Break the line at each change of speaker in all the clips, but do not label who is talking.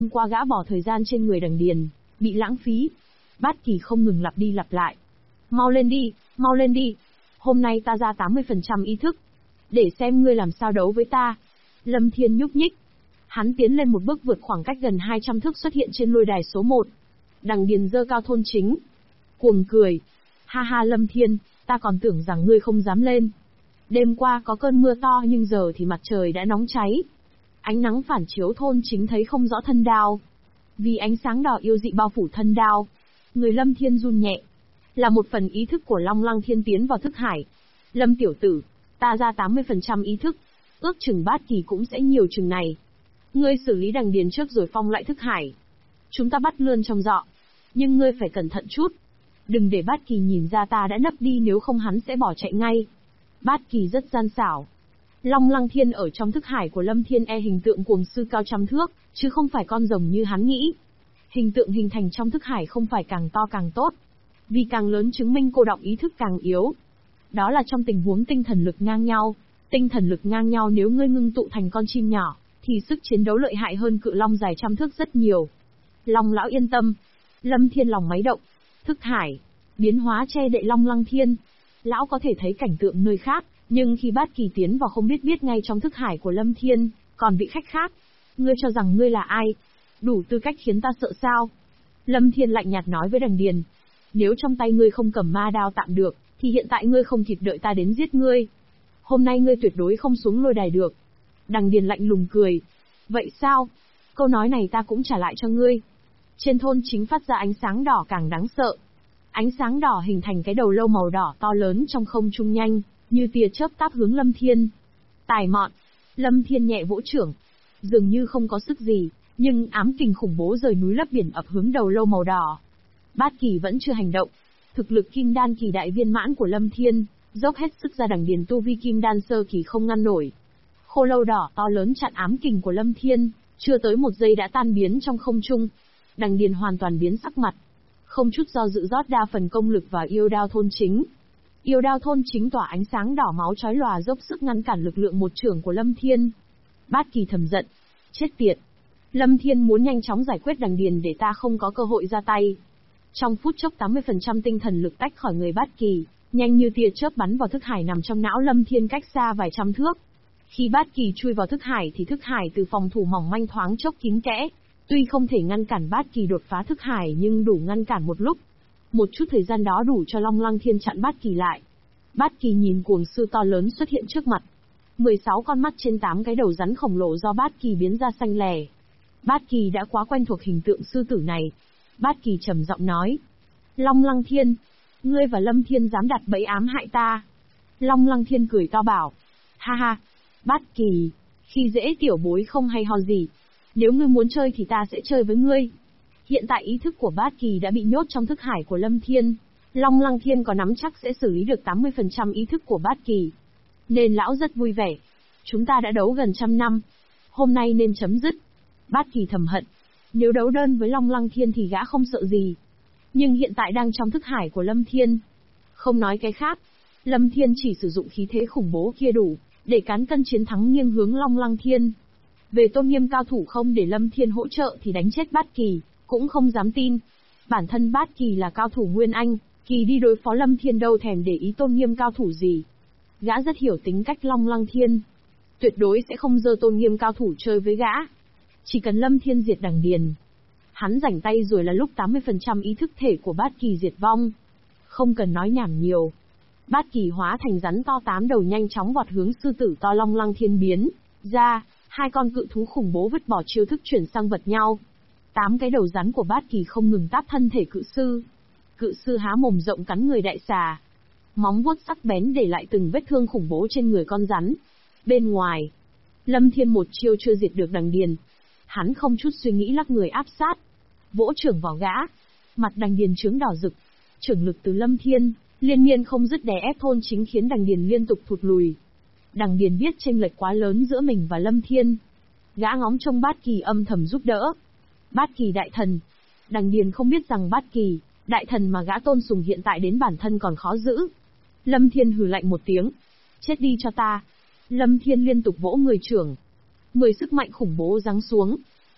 qua gã bỏ thời gian trên người Đằng Điền, bị lãng phí. Bát Kỳ không ngừng lặp đi lặp lại. Mau lên đi, mau lên đi. Hôm nay ta ra 80% ý thức. Để xem ngươi làm sao đấu với ta. Lâm Thiên nhúc nhích. Hắn tiến lên một bước vượt khoảng cách gần 200 thước xuất hiện trên lôi đài số 1. Đằng Điền giơ cao thôn chính. Cuồng cười. Ha ha Lâm Thiên, ta còn tưởng rằng ngươi không dám lên. Đêm qua có cơn mưa to nhưng giờ thì mặt trời đã nóng cháy. Ánh nắng phản chiếu thôn chính thấy không rõ thân đao. Vì ánh sáng đỏ yêu dị bao phủ thân đao. Người Lâm Thiên run nhẹ. Là một phần ý thức của Long Lăng Thiên tiến vào thức hải. Lâm tiểu tử, ta ra 80% ý thức. Ước chừng Bát Kỳ cũng sẽ nhiều chừng này. Ngươi xử lý Đằng Điền trước rồi phong lại thức hải. Chúng ta bắt lươn trong dọ. Nhưng ngươi phải cẩn thận chút. Đừng để Bát Kỳ nhìn ra ta đã nấp đi, nếu không hắn sẽ bỏ chạy ngay. Bát Kỳ rất gian xảo. Long Lăng Thiên ở trong thức hải của Lâm Thiên hình tượng cuồng sư cao trăm thước, chứ không phải con rồng như hắn nghĩ. Hình tượng hình thành trong thức hải không phải càng to càng tốt. Vì càng lớn chứng minh cô đọng ý thức càng yếu. Đó là trong tình huống tinh thần lực ngang nhau. Tinh thần lực ngang nhau nếu ngươi ngưng tụ thành con chim nhỏ, thì sức chiến đấu lợi hại hơn cự long dài trăm thước rất nhiều. Long lão yên tâm. Lâm Thiên lòng máy động. Thức hải, biến hóa che đậy Long Lăng Thiên. Lão có thể thấy cảnh tượng nơi khác, nhưng khi Bát Kỳ tiến vào không biết ngay trong thức hải của Lâm Thiên, còn vị khách khác. Ngươi cho rằng ngươi là ai? Đủ tư cách khiến ta sợ sao? Lâm Thiên lạnh nhạt nói với Đằng Điền. Nếu trong tay ngươi không cầm ma đao tạm được, thì hiện tại ngươi không kịp đợi ta đến giết ngươi. Hôm nay ngươi tuyệt đối không xuống lôi đài được. Đằng Điền lạnh lùng cười. Vậy sao? Câu nói này ta cũng trả lại cho ngươi. Trên thôn chính phát ra ánh sáng đỏ càng đáng sợ. Ánh sáng đỏ hình thành cái đầu lâu màu đỏ to lớn trong không trung nhanh, như tia chớp táp hướng Lâm Thiên. Tài mọn. Lâm Thiên nhẹ vỗ trưởng. Dường như không có sức gì, nhưng ám kình khủng bố rời núi lấp biển ập hướng đầu lâu màu đỏ. Bát Kỳ vẫn chưa hành động. Thực lực kim đan kỳ đại viên mãn của Lâm Thiên, dốc hết sức ra Đằng Điền tu vi kim đan sơ kỳ không ngăn nổi. Khô lâu đỏ to lớn chặn ám kình của Lâm Thiên, chưa tới một giây đã tan biến trong không trung. Đằng Điền hoàn toàn biến sắc mặt. Không chút do dự rót đa phần công lực vào yêu đao thôn chính. Yêu đao thôn chính tỏa ánh sáng đỏ máu chói lòa dốc sức ngăn cản lực lượng một chưởng của Lâm Thiên. Bát Kỳ thầm giận. Chết tiệt. Lâm Thiên muốn nhanh chóng giải quyết Đằng Điền để ta không có cơ hội ra tay. Trong phút chốc 80% tinh thần lực tách khỏi người Bát Kỳ, nhanh như tia chớp bắn vào thức hải nằm trong não Lâm Thiên cách xa vài trăm thước. Khi Bát Kỳ chui vào thức hải thì thức hải từ phòng thủ mỏng manh thoáng chốc kín kẽ. Tuy không thể ngăn cản Bát Kỳ đột phá thức hải nhưng đủ ngăn cản một lúc. Một chút thời gian đó đủ cho Long Lăng Thiên chặn Bát Kỳ lại. Bát Kỳ nhìn cuồng sư to lớn xuất hiện trước mặt. 16 con mắt trên 8 cái đầu rắn khổng lồ do Bát Kỳ biến ra xanh lè. Bát Kỳ đã quá quen thuộc hình tượng sư tử này. Bát Kỳ trầm giọng nói. Long Lăng Thiên, ngươi và Lâm Thiên dám đặt bẫy ám hại ta. Long Lăng Thiên cười to bảo. Ha ha, Bát Kỳ, khi dễ tiểu bối không hay ho gì. Nếu ngươi muốn chơi thì ta sẽ chơi với ngươi. Hiện tại ý thức của Bát Kỳ đã bị nhốt trong thức hải của Lâm Thiên. Long Lăng Thiên có nắm chắc sẽ xử lý được 80% ý thức của Bát Kỳ. Nên lão rất vui vẻ. Chúng ta đã đấu gần 100 năm. Hôm nay nên chấm dứt. Bát Kỳ thầm hận. Nếu đấu đơn với Long Lăng Thiên thì gã không sợ gì. Nhưng hiện tại đang trong thức hải của Lâm Thiên. Không nói cái khác. Lâm Thiên chỉ sử dụng khí thế khủng bố kia đủ, để cán cân chiến thắng nghiêng hướng Long Lăng Thiên. Về tôn nghiêm cao thủ không để Lâm Thiên hỗ trợ thì đánh chết Bát Kỳ, cũng không dám tin. Bản thân Bát Kỳ là cao thủ Nguyên Anh, Kỳ đi đối phó Lâm Thiên đâu thèm để ý tôn nghiêm cao thủ gì. Gã rất hiểu tính cách Long Lăng Thiên. Tuyệt đối sẽ không dơ tôn nghiêm cao thủ chơi với gã. Chỉ cần Lâm Thiên diệt Đằng Điền, hắn rảnh tay rồi là lúc 80% ý thức thể của Bát Kỳ diệt vong. Không cần nói nhảm nhiều. Bát Kỳ hóa thành rắn to 8 đầu nhanh chóng vọt hướng sư tử to Long Lăng Thiên biến ra. Hai con cự thú khủng bố vứt bỏ chiêu thức chuyển sang vật nhau. 8 cái đầu rắn của Bát Kỳ không ngừng táp thân thể cự sư. Cự sư há mồm rộng cắn người đại xà. Móng vuốt sắc bén để lại từng vết thương khủng bố trên người con rắn. Bên ngoài, Lâm Thiên một chiêu chưa diệt được Đằng Điền. Hắn không chút suy nghĩ lắc người áp sát. Vỗ trưởng vào gã. Mặt Đằng Điền chướng đỏ rực. Trưởng lực từ Lâm Thiên, liên miên không dứt đè ép thôn chính khiến Đằng Điền liên tục thụt lùi. Đằng Điền biết chênh lệch quá lớn giữa mình và Lâm Thiên. Gã ngóng trông Bát Kỳ âm thầm giúp đỡ. Bát Kỳ đại thần. Đằng Điền không biết rằng Bát Kỳ, đại thần mà gã tôn sùng hiện tại đến bản thân còn khó giữ. Lâm Thiên hừ lạnh một tiếng. Chết đi cho ta. Lâm Thiên liên tục vỗ người trưởng. 10 sức mạnh khủng bố giáng xuống.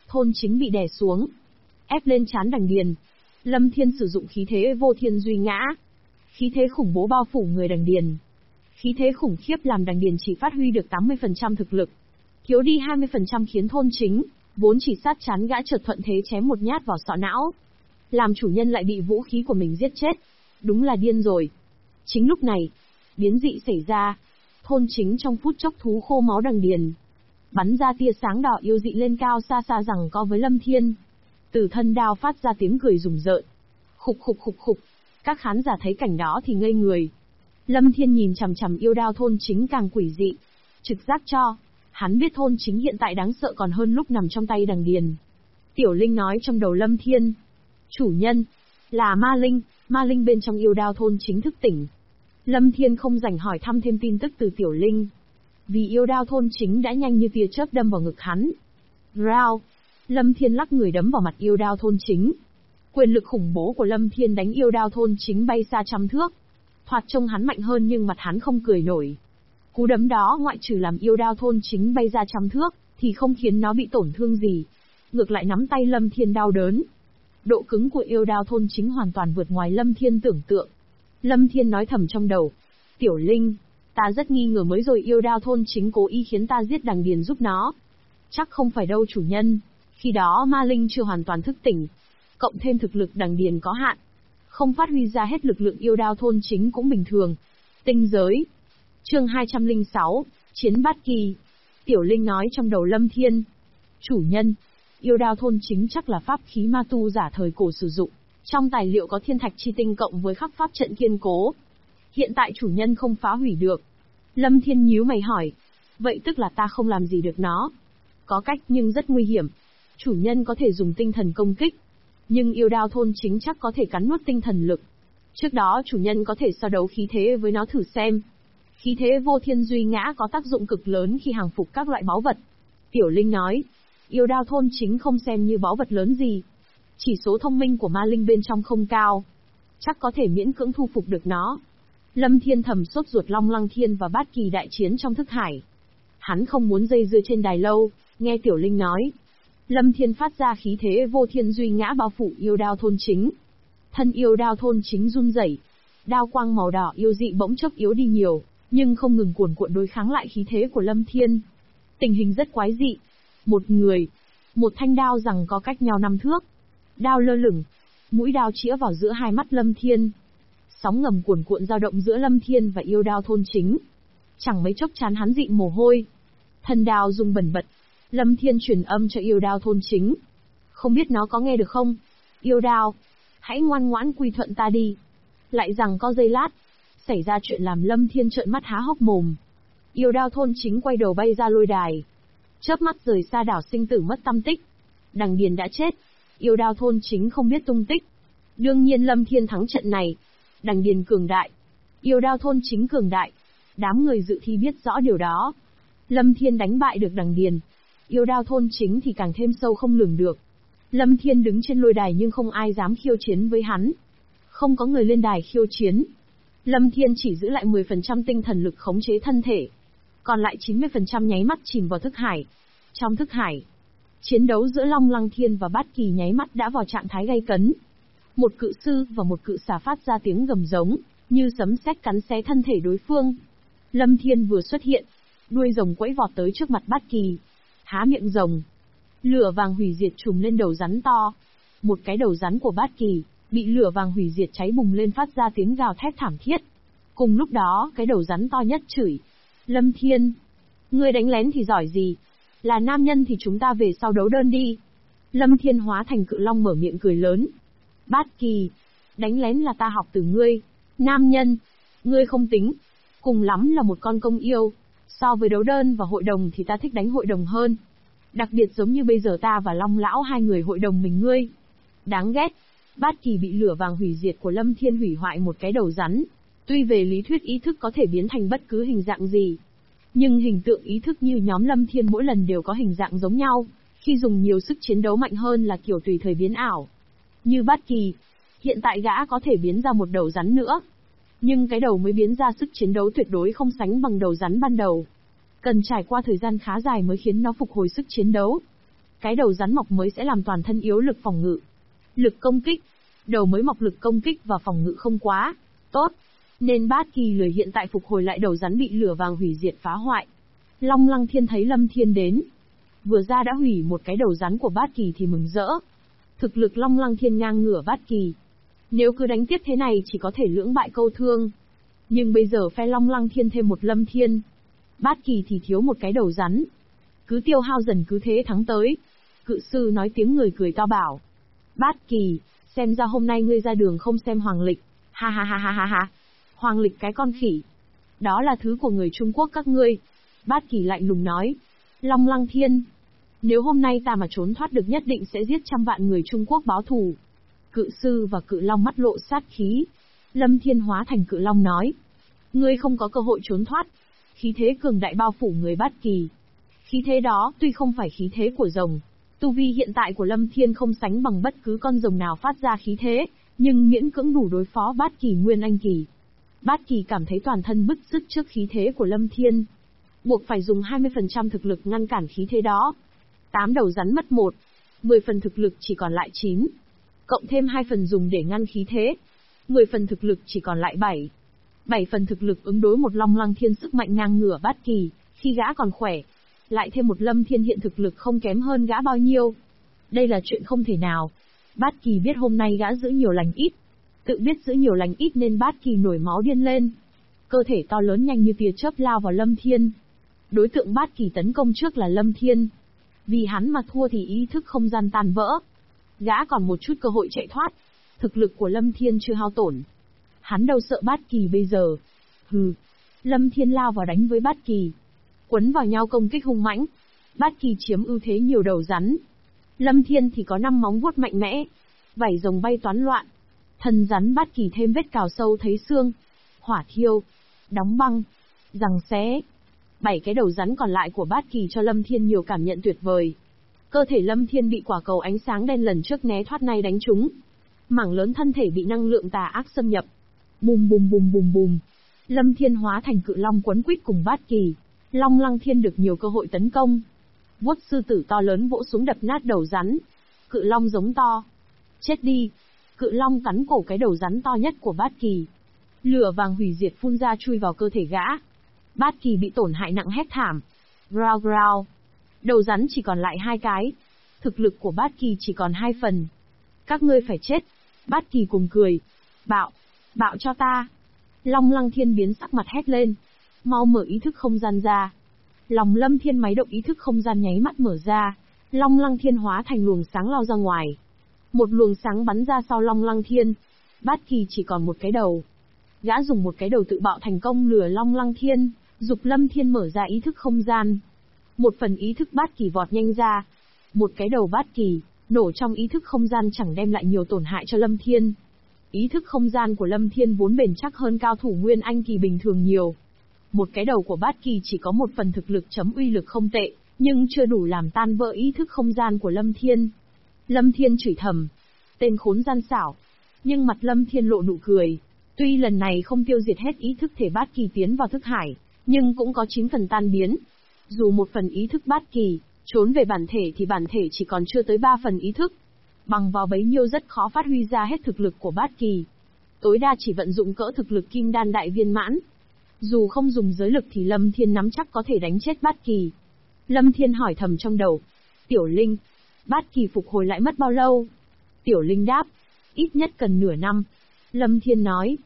Thôn chính bị đè xuống, ép lên trán đằng điền. Lâm Thiên sử dụng khí thế vô thiên duy ngã. Khí thế khủng bố bao phủ người đằng điền. Khí thế khủng khiếp làm đằng điền chỉ phát huy được 80% thực lực. Thiếu đi 20% khiến thôn chính, vốn chỉ sát chán gã chợt thuận thế chém một nhát vào sọ não. Làm chủ nhân lại bị vũ khí của mình giết chết. Đúng là điên rồi. Chính lúc này, biến dị xảy ra. Thôn chính trong phút chốc thú khô máu đằng điền. Bắn ra tia sáng đỏ yêu dị lên cao xa xa rằng co với Lâm Thiên. Từ thân đao phát ra tiếng cười rùng rợn. Khục khục khục khục. Các khán giả thấy cảnh đó thì ngây người. Lâm Thiên nhìn chằm chằm yêu đao thôn chính càng quỷ dị. Trực giác cho, hắn biết thôn chính hiện tại đáng sợ còn hơn lúc nằm trong tay đằng điền. Tiểu Linh nói trong đầu Lâm Thiên. Chủ nhân, là ma linh bên trong yêu đao thôn chính thức tỉnh. Lâm Thiên không rảnh hỏi thăm thêm tin tức từ Tiểu Linh. Vì yêu đao thôn chính đã nhanh như tia chớp đâm vào ngực hắn. Rao! Lâm Thiên lắc người đấm vào mặt yêu đao thôn chính. Quyền lực khủng bố của Lâm Thiên đánh yêu đao thôn chính bay xa trăm thước. Thoạt trông hắn mạnh hơn nhưng mặt hắn không cười nổi. Cú đấm đó ngoại trừ làm yêu đao thôn chính bay ra trăm thước, thì không khiến nó bị tổn thương gì. Ngược lại nắm tay Lâm Thiên đau đớn. Độ cứng của yêu đao thôn chính hoàn toàn vượt ngoài Lâm Thiên tưởng tượng. Lâm Thiên nói thầm trong đầu. Tiểu Linh, ta rất nghi ngờ mới rồi yêu đao thôn chính cố ý khiến ta giết đằng điền giúp nó. Chắc không phải đâu chủ nhân. Khi đó ma linh chưa hoàn toàn thức tỉnh. Cộng thêm thực lực đằng điền có hạn. Không phát huy ra hết lực lượng yêu đao thôn chính cũng bình thường. Tinh giới. Chương 206, Chiến Bát Kỳ. Tiểu Linh nói trong đầu Lâm Thiên. Chủ nhân, yêu đao thôn chính chắc là pháp khí ma tu giả thời cổ sử dụng. Trong tài liệu có thiên thạch chi tinh cộng với khắc pháp trận kiên cố. Hiện tại chủ nhân không phá hủy được. Lâm Thiên nhíu mày hỏi. Vậy tức là ta không làm gì được nó. Có cách nhưng rất nguy hiểm. Chủ nhân có thể dùng tinh thần công kích. Nhưng yêu đao thôn chính chắc có thể cắn nuốt tinh thần lực. Trước đó chủ nhân có thể so đấu khí thế với nó thử xem. Khí thế vô thiên duy ngã có tác dụng cực lớn khi hàng phục các loại báu vật. Tiểu Linh nói. Yêu đao thôn chính không xem như báu vật lớn gì. Chỉ số thông minh của ma linh bên trong không cao. Chắc có thể miễn cưỡng thu phục được nó. Lâm Thiên thầm sốt ruột Long Lăng Thiên và Bát Kỳ đại chiến trong thức hải. Hắn không muốn dây dưa trên đài lâu, nghe Tiểu Linh nói. Lâm Thiên phát ra khí thế vô thiên duy ngã bao phủ yêu đao thôn chính. Thân yêu đao thôn chính run rẩy, đao quang màu đỏ yêu dị bỗng chốc yếu đi nhiều, nhưng không ngừng cuồn cuộn đối kháng lại khí thế của Lâm Thiên. Tình hình rất quái dị. Một người, một thanh đao rằng có cách nhau 5 thước. Đao lơ lửng, mũi đao chĩa vào giữa hai mắt Lâm Thiên. Sóng ngầm cuồn cuộn dao động giữa Lâm Thiên và yêu đao thôn chính. Chẳng mấy chốc chán hắn dị mồ hôi. Thân đao rung bần bật. Lâm Thiên truyền âm cho yêu đao thôn chính. Không biết nó có nghe được không? Yêu đao, hãy ngoan ngoãn quy thuận ta đi. Lại rằng có giây lát, xảy ra chuyện làm Lâm Thiên trợn mắt há hốc mồm. Yêu đao thôn chính quay đầu bay ra lôi đài. Chớp mắt rời xa đảo sinh tử mất tăm tích. Đằng điền đã chết. Yêu đao thôn chính không biết tung tích. Đương nhiên Lâm Thiên thắng trận này. Đằng điền cường đại. Yêu đao thôn chính cường đại. Đám người dự thi biết rõ điều đó. Lâm Thiên đánh bại được đằng điền. Yêu đao thôn chính thì càng thêm sâu không lường được. Lâm Thiên đứng trên lôi đài nhưng không ai dám khiêu chiến với hắn. Không có người lên đài khiêu chiến. Lâm Thiên chỉ giữ lại 10% tinh thần lực khống chế thân thể. Còn lại 90% nháy mắt chìm vào thức hải. Trong thức hải, chiến đấu giữa Long Lăng Thiên và Bát Kỳ nháy mắt đã vào trạng thái gay cấn. Một cự sư và một cự xà phát ra tiếng gầm giống, như sấm sét cắn xé thân thể đối phương. Lâm Thiên vừa xuất hiện, đuôi rồng quẫy vọt tới trước mặt Bát Kỳ. Há miệng rồng. Lửa vàng hủy diệt trùm lên đầu rắn to. Một cái đầu rắn của Bát Kỳ, bị lửa vàng hủy diệt cháy bùng lên phát ra tiếng gào thét thảm thiết. Cùng lúc đó, cái đầu rắn to nhất chửi. Lâm Thiên, ngươi đánh lén thì giỏi gì? Là nam nhân thì chúng ta về sau đấu đơn đi. Lâm Thiên hóa thành cự long mở miệng cười lớn. Bát Kỳ, đánh lén là ta học từ ngươi. Nam nhân, ngươi không tính. Cùng lắm là một con công yêu. So với đấu đơn và hội đồng thì ta thích đánh hội đồng hơn. Đặc biệt giống như bây giờ ta và Long Lão hai người hội đồng mình ngươi. Đáng ghét. Bát Kỳ bị lửa vàng hủy diệt của Lâm Thiên hủy hoại một cái đầu rắn. Tuy về lý thuyết ý thức có thể biến thành bất cứ hình dạng gì, nhưng hình tượng ý thức như nhóm Lâm Thiên mỗi lần đều có hình dạng giống nhau, khi dùng nhiều sức chiến đấu mạnh hơn là kiểu tùy thời biến ảo. Như Bát Kỳ, hiện tại gã có thể biến ra một đầu rắn nữa. Nhưng cái đầu mới biến ra sức chiến đấu tuyệt đối không sánh bằng đầu rắn ban đầu. Cần trải qua thời gian khá dài mới khiến nó phục hồi sức chiến đấu. Cái đầu rắn mọc mới sẽ làm toàn thân yếu lực phòng ngự. Lực công kích. Đầu mới mọc lực công kích và phòng ngự không quá tốt. Nên Bát Kỳ lười hiện tại phục hồi lại đầu rắn bị lửa vàng hủy diệt phá hoại. Long Lăng Thiên thấy Lâm Thiên đến. Vừa ra đã hủy một cái đầu rắn của Bát Kỳ thì mừng rỡ. Thực lực Long Lăng Thiên ngang ngửa Bát Kỳ. Nếu cứ đánh tiếp thế này chỉ có thể lưỡng bại câu thương. Nhưng bây giờ phe Long Lăng Thiên thêm một Lâm Thiên. Bát Kỳ thì thiếu một cái đầu rắn. Cứ tiêu hao dần cứ thế thắng tới. Cự sư nói tiếng người cười to bảo. Bát Kỳ, xem ra hôm nay ngươi ra đường không xem hoàng lịch. Ha ha ha ha ha ha. Hoàng lịch cái con khỉ. Đó là thứ của người Trung Quốc các ngươi. Bát Kỳ lạnh lùng nói. Long Lăng Thiên. Nếu hôm nay ta mà trốn thoát được nhất định sẽ giết trăm vạn người Trung Quốc báo thù. Cự sư và cự long mắt lộ sát khí. Lâm Thiên hóa thành cự long nói. Ngươi không có cơ hội trốn thoát. Khí thế cường đại bao phủ người Bát Kỳ. Khí thế đó tuy không phải khí thế của rồng. Tu vi hiện tại của Lâm Thiên không sánh bằng bất cứ con rồng nào phát ra khí thế, nhưng miễn cưỡng đủ đối phó Bát Kỳ Nguyên Anh Kỳ. Bát Kỳ cảm thấy toàn thân bứt rứt trước khí thế của Lâm Thiên. Buộc phải dùng 20% thực lực ngăn cản khí thế đó. 8 đầu rắn mất 1, 10 phần thực lực chỉ còn lại 9. Cộng thêm 2 phần dùng để ngăn khí thế. 10 phần thực lực chỉ còn lại 7. 7 phần thực lực ứng đối một Long Lăng Thiên sức mạnh ngang ngửa Bát Kỳ, khi gã còn khỏe. Lại thêm một Lâm Thiên hiện thực lực không kém hơn gã bao nhiêu. Đây là chuyện không thể nào. Bát Kỳ biết hôm nay gã giữ nhiều lành ít. Tự biết giữ nhiều lành ít nên Bát Kỳ nổi máu điên lên. Cơ thể to lớn nhanh như tia chớp lao vào Lâm Thiên. Đối tượng Bát Kỳ tấn công trước là Lâm Thiên. Vì hắn mà thua thì ý thức không gian tan vỡ. Gã còn một chút cơ hội chạy thoát. Thực lực của Lâm Thiên chưa hao tổn. Hắn đâu sợ Bát Kỳ bây giờ. Hừ. Lâm Thiên lao vào đánh với Bát Kỳ. Quấn vào nhau công kích hung mãnh. Bát Kỳ chiếm ưu thế nhiều đầu rắn. Lâm Thiên thì có 5 móng vuốt mạnh mẽ. Vảy rồng bay toán loạn. Thân rắn Bát Kỳ thêm vết cào sâu thấy xương. Hỏa thiêu. Đóng băng. Giằng xé. 7 cái đầu rắn còn lại của Bát Kỳ cho Lâm Thiên nhiều cảm nhận tuyệt vời. Cơ thể Lâm Thiên bị quả cầu ánh sáng đen lần trước né thoát nay đánh trúng. Mảng lớn thân thể bị năng lượng tà ác xâm nhập. Bùm bùm bùm bùm bùm. Lâm Thiên hóa thành cự long quấn quýt cùng Bát Kỳ. Long Lăng Thiên được nhiều cơ hội tấn công. Vuốt sư tử to lớn vỗ xuống đập nát đầu rắn. Cự long giống to. Chết đi. Cự long cắn cổ cái đầu rắn to nhất của Bát Kỳ. Lửa vàng hủy diệt phun ra chui vào cơ thể gã. Bát Kỳ bị tổn hại nặng hét thảm. Growl growl. Đầu rắn chỉ còn lại 2 cái. Thực lực của Bát Kỳ chỉ còn 2 phần. Các ngươi phải chết. Bát Kỳ cùng cười. Bạo. Bạo cho ta. Long Lăng Thiên biến sắc mặt hét lên. Mau mở ý thức không gian ra. Lòng Lâm Thiên máy động ý thức không gian nháy mắt mở ra. Long Lăng Thiên hóa thành luồng sáng lao ra ngoài. Một luồng sáng bắn ra sau Long Lăng Thiên. Bát Kỳ chỉ còn một cái đầu. Gã dùng một cái đầu tự bạo thành công lừa Long Lăng Thiên, dục Lâm Thiên mở ra ý thức không gian. Một phần ý thức Bát Kỳ vọt nhanh ra. Một cái đầu Bát Kỳ, nổ trong ý thức không gian chẳng đem lại nhiều tổn hại cho Lâm Thiên. Ý thức không gian của Lâm Thiên vốn bền chắc hơn cao thủ Nguyên Anh Kỳ bình thường nhiều. Một cái đầu của Bát Kỳ chỉ có một phần thực lực chấm uy lực không tệ, nhưng chưa đủ làm tan vỡ ý thức không gian của Lâm Thiên. Lâm Thiên chửi thầm. Tên khốn gian xảo. Nhưng mặt Lâm Thiên lộ nụ cười. Tuy lần này không tiêu diệt hết ý thức thể Bát Kỳ tiến vào thức hải, nhưng cũng có 9 phần tan biến. Dù một phần ý thức Bát Kỳ trốn về bản thể thì bản thể chỉ còn chưa tới 3 phần ý thức. Bằng vào bấy nhiêu rất khó phát huy ra hết thực lực của Bát Kỳ. Tối đa chỉ vận dụng cỡ thực lực Kim Đan đại viên mãn. Dù không dùng giới lực thì Lâm Thiên nắm chắc có thể đánh chết Bát Kỳ. Lâm Thiên hỏi thầm trong đầu. Tiểu Linh, Bát Kỳ phục hồi lại mất bao lâu? Tiểu Linh đáp. Ít nhất cần nửa năm. Lâm Thiên nói.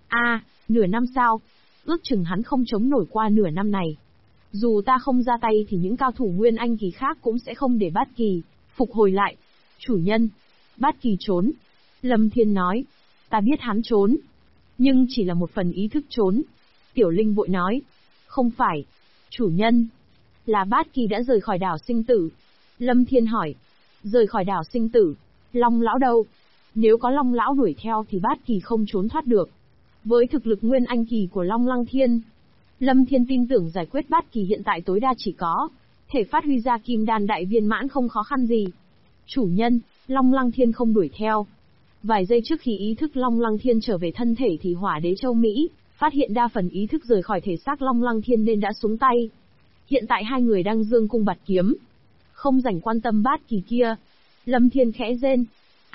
Nửa năm sao? Ước chừng hắn không chống nổi qua nửa năm này. Dù ta không ra tay thì những cao thủ Nguyên Anh Kỳ khác cũng sẽ không để Bát Kỳ phục hồi lại. Chủ nhân, Bát Kỳ trốn. Lâm Thiên nói. Ta biết hắn trốn. Nhưng chỉ là một phần ý thức trốn. Tiểu Linh vội nói. Không phải. Chủ nhân. Là Bát Kỳ đã rời khỏi đảo sinh tử. Lâm Thiên hỏi. Rời khỏi đảo sinh tử. Long lão đâu? Nếu có Long lão đuổi theo thì Bát Kỳ không trốn thoát được. Với thực lực Nguyên Anh Kỳ của Long Lăng Thiên, Lâm Thiên tin tưởng giải quyết Bát Kỳ hiện tại tối đa chỉ có thể phát huy ra Kim Đan đại viên mãn không khó khăn gì. Chủ nhân, Long Lăng Thiên không đuổi theo. Vài giây trước khi ý thức Long Lăng Thiên trở về thân thể thì Hỏa Đế Châu Mỹ phát hiện đa phần ý thức rời khỏi thể xác Long Lăng Thiên nên đã xuống tay. Hiện tại hai người đang dương cung bạt kiếm. Không rảnh quan tâm bát kỳ kia. Lâm Thiên khẽ rên.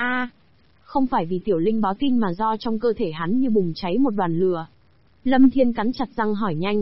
Không phải vì Tiểu Linh báo tin mà do trong cơ thể hắn như bùng cháy một đoàn lửa. Lâm Thiên cắn chặt răng hỏi nhanh.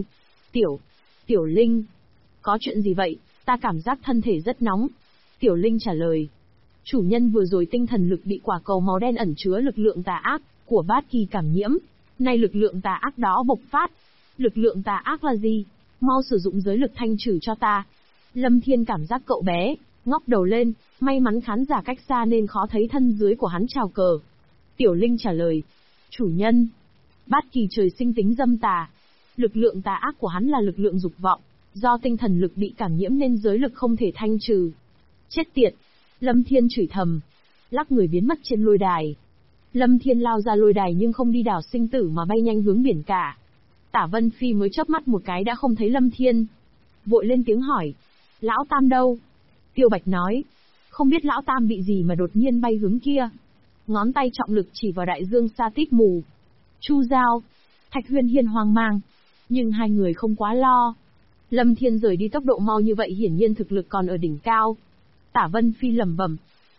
Tiểu Linh. Có chuyện gì vậy, ta cảm giác thân thể rất nóng. Tiểu Linh trả lời. Chủ nhân vừa rồi tinh thần lực bị quả cầu màu đen ẩn chứa lực lượng tà ác của bát kỳ cảm nhiễm. Nay lực lượng tà ác đó bộc phát. Lực lượng tà ác là gì? Mau sử dụng giới lực thanh trừ cho ta. Lâm Thiên cảm giác cậu bé ngóc đầu lên, may mắn khán giả cách xa nên khó thấy thân dưới của hắn chào cờ. Tiểu Linh trả lời. Chủ nhân. Bát kỳ trời sinh tính dâm tà. Lực lượng tà ác của hắn là lực lượng dục vọng. Do tinh thần lực bị cảm nhiễm nên giới lực không thể thanh trừ. Chết tiệt. Lâm Thiên chửi thầm. Lắc người biến mất trên lôi đài. Lâm Thiên lao ra lôi đài nhưng không đi đảo sinh tử mà bay nhanh hướng biển cả. Tả Vân Phi mới chớp mắt một cái đã không thấy Lâm Thiên. Vội lên tiếng hỏi. Lão Tam đâu? Tiêu Bạch nói. Không biết Lão Tam bị gì mà đột nhiên bay hướng kia. Ngón tay trọng lực chỉ vào đại dương sa tít mù. Chu Giao. Thạch Huyên Hiên hoang mang. Nhưng hai người không quá lo. Lâm Thiên rời đi tốc độ mau như vậy hiển nhiên thực lực còn ở đỉnh cao. Tả Vân Phi lẩm bẩm.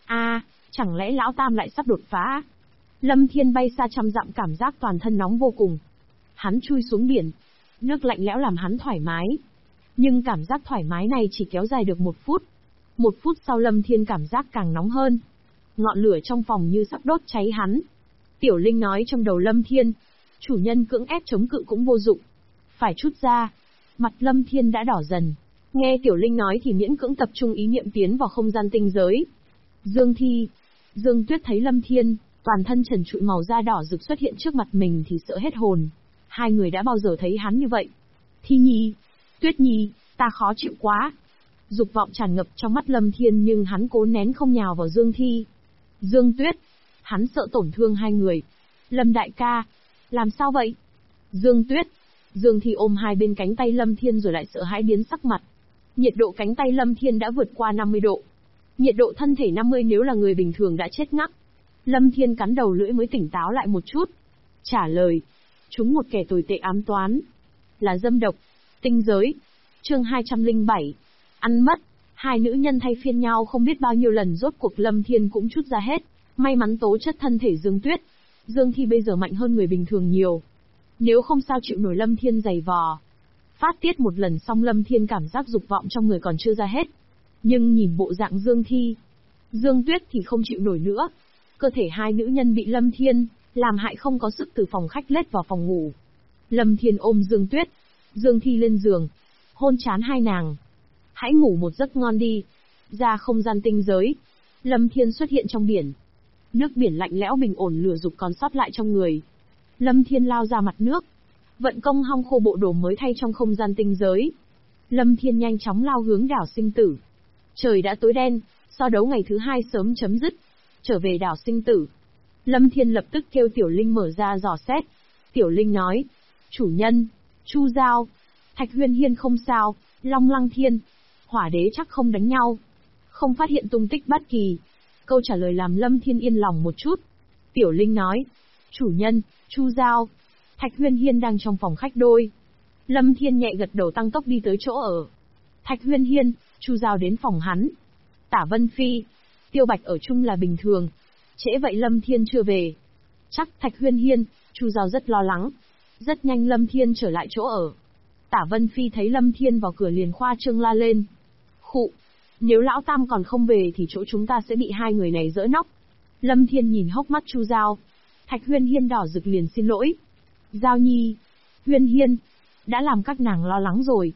Chẳng lẽ Lão Tam lại sắp đột phá? Lâm Thiên bay xa trăm dặm cảm giác toàn thân nóng vô cùng. Hắn chui xuống biển. Nước lạnh lẽo làm hắn thoải mái. Nhưng cảm giác thoải mái này chỉ kéo dài được 1 phút. 1 phút sau Lâm Thiên cảm giác càng nóng hơn. Ngọn lửa trong phòng như sắp đốt cháy hắn. Tiểu Linh nói trong đầu Lâm Thiên. Chủ nhân cưỡng ép chống cự cũng vô dụng. Phải trút ra. Mặt Lâm Thiên đã đỏ dần. Nghe Tiểu Linh nói thì miễn cưỡng tập trung ý niệm tiến vào không gian tinh giới. Dương Thi. Dương Tuyết thấy Lâm Thiên, toàn thân trần trụi màu da đỏ rực xuất hiện trước mặt mình thì sợ hết hồn. Hai người đã bao giờ thấy hắn như vậy? Thi Nhi. Tuyết Nhi, ta khó chịu quá. Dục vọng tràn ngập trong mắt Lâm Thiên nhưng hắn cố nén không nhào vào Dương Thi. Dương Tuyết. Hắn sợ tổn thương hai người. Lâm đại ca. Làm sao vậy? Dương Tuyết. Dương Thi ôm hai bên cánh tay Lâm Thiên rồi lại sợ hãi biến sắc mặt. Nhiệt độ cánh tay Lâm Thiên đã vượt qua 50 độ. Nhiệt độ thân thể 50 nếu là người bình thường đã chết ngắc. Lâm Thiên cắn đầu lưỡi mới tỉnh táo lại một chút. Trả lời. Chúng một kẻ tồi tệ ám toán. Là dâm độc. Tinh giới. Chương 207. Ăn mất. Hai nữ nhân thay phiên nhau không biết bao nhiêu lần rốt cuộc Lâm Thiên cũng trút ra hết. May mắn tố chất thân thể Dương Tuyết. Dương Thi bây giờ mạnh hơn người bình thường nhiều. Nếu không sao chịu nổi Lâm Thiên giày vò. Phát tiết một lần xong Lâm Thiên cảm giác dục vọng trong người còn chưa ra hết. Nhưng nhìn bộ dạng Dương Thi, Dương Tuyết thì không chịu nổi nữa. Cơ thể hai nữ nhân bị Lâm Thiên làm hại không có sức từ phòng khách lết vào phòng ngủ. Lâm Thiên ôm Dương Tuyết, Dương Thi lên giường, hôn trán hai nàng. Hãy ngủ một giấc ngon đi. Ra không gian tinh giới, Lâm Thiên xuất hiện trong biển. Nước biển lạnh lẽo bình ổn lửa dục còn sót lại trong người. Lâm Thiên lao ra mặt nước, vận công hong khô bộ đồ mới thay trong không gian tinh giới. Lâm Thiên nhanh chóng lao hướng đảo sinh tử. Trời đã tối đen, so đấu ngày thứ 2 sớm chấm dứt. Trở về đảo sinh tử, Lâm Thiên lập tức kêu Tiểu Linh mở ra dò xét. Tiểu Linh nói. Chủ nhân, Chu Giao, Thạch Huyên Hiên không sao, Long Lăng Thiên, Hỏa Đế chắc không đánh nhau. Không phát hiện tung tích bất kỳ. Câu trả lời làm Lâm Thiên yên lòng một chút. Tiểu Linh nói. Chủ nhân, Chu Giao, Thạch Huyên Hiên đang trong phòng khách đôi. Lâm Thiên nhẹ gật đầu tăng tốc đi tới chỗ ở. Thạch Huyên Hiên, Chu Giao đến phòng hắn. Tả Vân Phi, Tiêu Bạch ở chung là bình thường. Trễ vậy Lâm Thiên chưa về. Chắc Thạch Huyên Hiên, Chu Giao rất lo lắng. Rất nhanh Lâm Thiên trở lại chỗ ở. Tả Vân Phi thấy Lâm Thiên vào cửa liền khoa trương la lên. Khụ, nếu Lão Tam còn không về thì chỗ chúng ta sẽ bị hai người này giỡn nóc. Lâm Thiên nhìn hốc mắt Chu Giao. Thạch Huyên Hiên đỏ rực liền xin lỗi. Giao Nhi, Huyên Hiên, đã làm các nàng lo lắng rồi.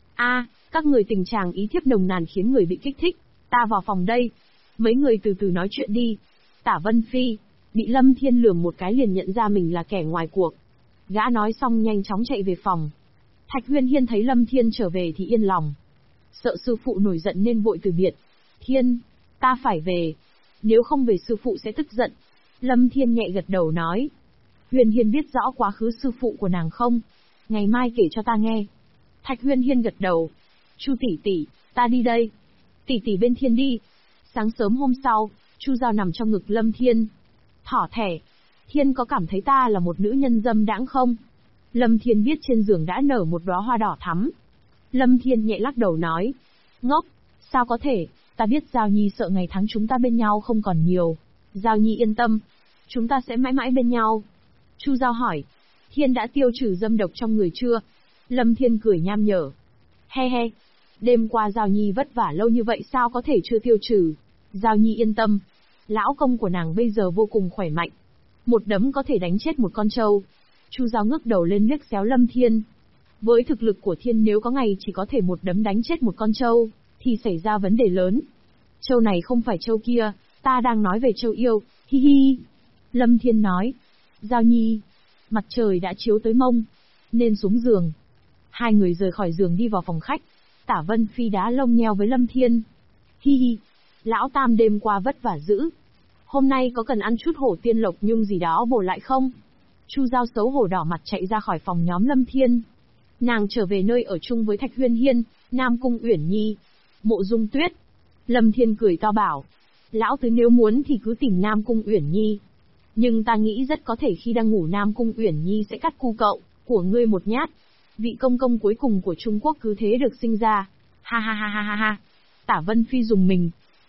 Các người tình chàng ý thiếp nồng nàn khiến người bị kích thích. Ta vào phòng đây. Mấy người từ từ nói chuyện đi. Tả Vân Phi, bị Lâm Thiên lườm một cái liền nhận ra mình là kẻ ngoài cuộc. Gã nói xong nhanh chóng chạy về phòng. Thạch Huyên Hiên thấy Lâm Thiên trở về thì yên lòng. Sợ sư phụ nổi giận nên vội từ biệt. Thiên, ta phải về. Nếu không về sư phụ sẽ tức giận. Lâm Thiên nhẹ gật đầu nói. Huyên Hiên biết rõ quá khứ sư phụ của nàng không? Ngày mai kể cho ta nghe. Thạch Huyên Hiên gật đầu. Chu tỷ tỷ, ta đi đây. Tỷ tỷ bên Thiên đi. Sáng sớm hôm sau, Chu Giao nằm trong ngực Lâm Thiên. Thỏ thẻ. Thiên có cảm thấy ta là một nữ nhân dâm đãng không? Lâm Thiên biết trên giường đã nở một đóa hoa đỏ thắm. Lâm Thiên nhẹ lắc đầu nói. Ngốc, sao có thể? Ta biết Giao Nhi sợ ngày tháng chúng ta bên nhau không còn nhiều. Giao Nhi yên tâm. Chúng ta sẽ mãi mãi bên nhau. Chu Giao hỏi. Thiên đã tiêu trừ dâm độc trong người chưa? Lâm Thiên cười nham nhở. He he. Đêm qua Giao Nhi vất vả lâu như vậy sao có thể chưa tiêu trừ? Giao Nhi yên tâm. Lão công của nàng bây giờ vô cùng khỏe mạnh. Một đấm có thể đánh chết một con trâu. Chu Giao ngước đầu lên liếc xéo Lâm Thiên. Với thực lực của Thiên nếu có ngày chỉ có thể một đấm đánh chết một con trâu, thì xảy ra vấn đề lớn. Trâu này không phải trâu kia, ta đang nói về trâu yêu, hi hi. Lâm Thiên nói. Giao Nhi. Mặt trời đã chiếu tới mông. Nên xuống giường. Hai người rời khỏi giường đi vào phòng khách. Tả Vân Phi đá lông nheo với Lâm Thiên. Hi hi. Lão Tam đêm qua vất vả dữ. Hôm nay có cần ăn chút hổ tiên lộc nhung gì đó bổ lại không? Chu Giao xấu hổ đỏ mặt chạy ra khỏi phòng nhóm Lâm Thiên. Nàng trở về nơi ở chung với Thạch Huyên Hiên, Nam Cung Uyển Nhi, Mộ Dung Tuyết. Lâm Thiên cười to bảo. Lão tứ nếu muốn thì cứ tìm Nam Cung Uyển Nhi. Nhưng ta nghĩ rất có thể khi đang ngủ Nam Cung Uyển Nhi sẽ cắt cu cậu của ngươi một nhát. Vị công công cuối cùng của Trung Quốc cứ thế được sinh ra. Ha ha ha ha ha ha. Tả Vân Phi dùng mình.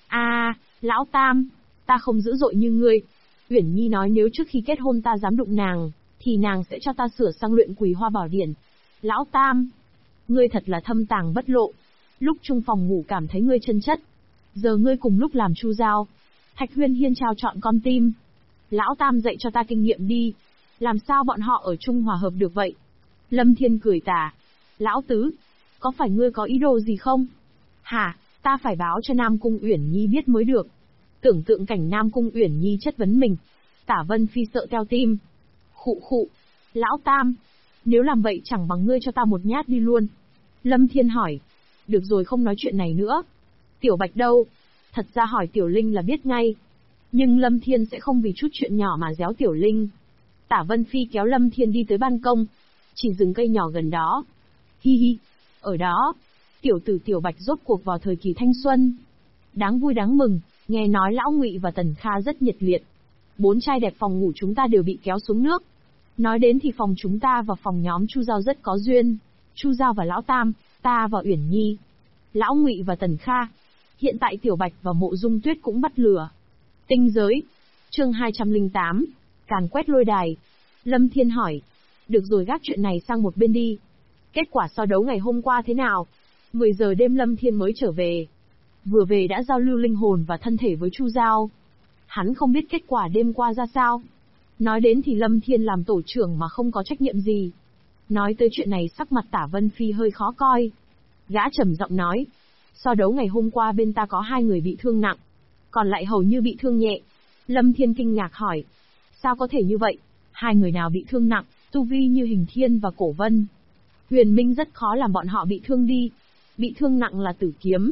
Lão Tam, ta không dữ dội như ngươi. Uyển Nhi nói nếu trước khi kết hôn ta dám đụng nàng, thì nàng sẽ cho ta sửa sang luyện Quỳ Hoa Bảo Điển. Lão Tam, ngươi thật là thâm tàng bất lộ. Lúc chung phòng ngủ cảm thấy ngươi chân chất. Giờ ngươi cùng lúc làm Chu Giao. Thạch Huyên Hiên trao chọn con tim. Lão Tam dạy cho ta kinh nghiệm đi. Làm sao bọn họ ở chung hòa hợp được vậy? Lâm Thiên cười tà. Lão Tứ, có phải ngươi có ý đồ gì không? Hả, ta phải báo cho Nam Cung Uyển Nhi biết mới được. Tưởng tượng cảnh Nam Cung Uyển Nhi chất vấn mình. Tả Vân Phi sợ teo tim. Khụ khụ. Lão Tam, nếu làm vậy chẳng bằng ngươi cho ta một nhát đi luôn. Lâm Thiên hỏi. Được rồi không nói chuyện này nữa. Tiểu Bạch đâu? Thật ra hỏi Tiểu Linh là biết ngay. Nhưng Lâm Thiên sẽ không vì chút chuyện nhỏ mà déo Tiểu Linh. Tả Vân Phi kéo Lâm Thiên đi tới ban công. Chỉ rừng cây nhỏ gần đó. Hi hi. Ở đó, tiểu tử Tiểu Bạch rốt cuộc vào thời kỳ thanh xuân. Đáng vui đáng mừng, nghe nói Lão Ngụy và Tần Kha rất nhiệt liệt. 4 trai đẹp phòng ngủ chúng ta đều bị kéo xuống nước. Nói đến thì phòng chúng ta và phòng nhóm Chu Giao rất có duyên. Chu Giao và Lão Tam, ta và Uyển Nhi, Lão Ngụy và Tần Kha. Hiện tại Tiểu Bạch và Mộ Dung Tuyết cũng bắt lửa. Tinh giới. Chương 208. Càn quét lôi đài. Lâm Thiên hỏi. Được rồi gác chuyện này sang một bên đi. Kết quả so đấu ngày hôm qua thế nào? 10 giờ đêm Lâm Thiên mới trở về. Vừa về đã giao lưu linh hồn và thân thể với Chu Giao. Hắn không biết kết quả đêm qua ra sao. Nói đến thì Lâm Thiên làm tổ trưởng mà không có trách nhiệm gì. Nói tới chuyện này sắc mặt Tả Vân Phi hơi khó coi. Gã trầm giọng nói. So đấu ngày hôm qua bên ta có 2 người bị thương nặng. Còn lại hầu như bị thương nhẹ. Lâm Thiên kinh ngạc hỏi. Sao có thể như vậy? 2 người nào bị thương nặng, tu vi như Hình Thiên và Cổ Vân. Huyền Minh rất khó làm bọn họ bị thương đi. Bị thương nặng là Tử Kiếm,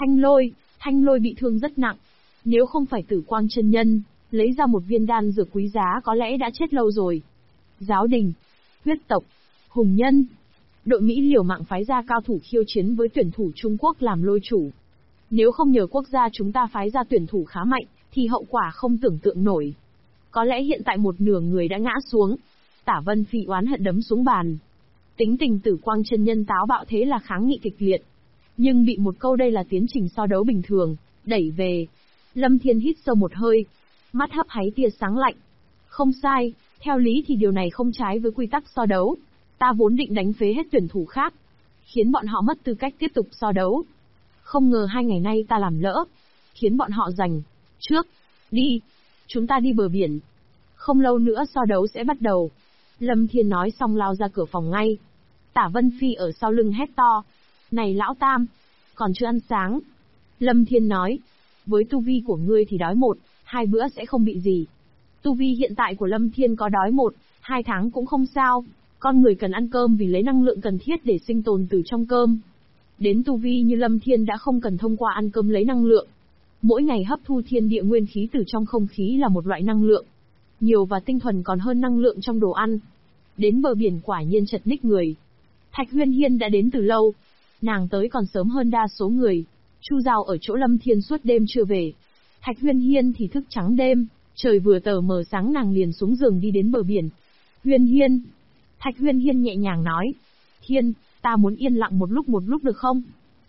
Thanh Lôi bị thương rất nặng. Nếu không phải Tử Quang chân nhân lấy ra một viên đan dược quý giá có lẽ đã chết lâu rồi. Giáo đình, huyết tộc, hùng nhân. Đội Mỹ liều mạng phái ra cao thủ khiêu chiến với tuyển thủ Trung Quốc làm lôi chủ. Nếu không nhờ quốc gia chúng ta phái ra tuyển thủ khá mạnh, thì hậu quả không tưởng tượng nổi. Có lẽ hiện tại một nửa người đã ngã xuống. Tả Vân Phi oán hận đấm xuống bàn. Tính tình Tử Quang chân nhân táo bạo thế là kháng nghị kịch liệt. Nhưng bị một câu đây là tiến trình so đấu bình thường, đẩy về. Lâm Thiên hít sâu một hơi. Mắt hấp háy tia sáng lạnh. Không sai, theo lý thì điều này không trái với quy tắc so đấu. Ta vốn định đánh phế hết tuyển thủ khác, khiến bọn họ mất tư cách tiếp tục so đấu. Không ngờ 2 ngày nay ta làm lỡ, khiến bọn họ giành trước. Đi, chúng ta đi bờ biển. Không lâu nữa so đấu sẽ bắt đầu. Lâm Thiên nói xong lao ra cửa phòng ngay. Tả Vân Phi ở sau lưng hét to. Này Lão Tam, còn chưa ăn sáng. Lâm Thiên nói. Với tu vi của ngươi thì đói 1-2 bữa sẽ không bị gì. Tu vi hiện tại của Lâm Thiên có đói 1-2 tháng cũng không sao. Con người cần ăn cơm vì lấy năng lượng cần thiết để sinh tồn từ trong cơm. Đến tu vi như Lâm Thiên đã không cần thông qua ăn cơm lấy năng lượng. Mỗi ngày hấp thu thiên địa nguyên khí từ trong không khí là một loại năng lượng. Nhiều và tinh thuần còn hơn năng lượng trong đồ ăn. Đến bờ biển quả nhiên chật ních người. Thạch Huyên Hiên đã đến từ lâu. Nàng tới còn sớm hơn đa số người. Chu Giao ở chỗ Lâm Thiên suốt đêm chưa về. Thạch Huyên Hiên thì thức trắng đêm. Trời vừa tờ mờ sáng nàng liền xuống giường đi đến bờ biển. Huyên Hiên. Thạch Huyên Hiên nhẹ nhàng nói. Hiên, ta muốn yên lặng một lúc được không?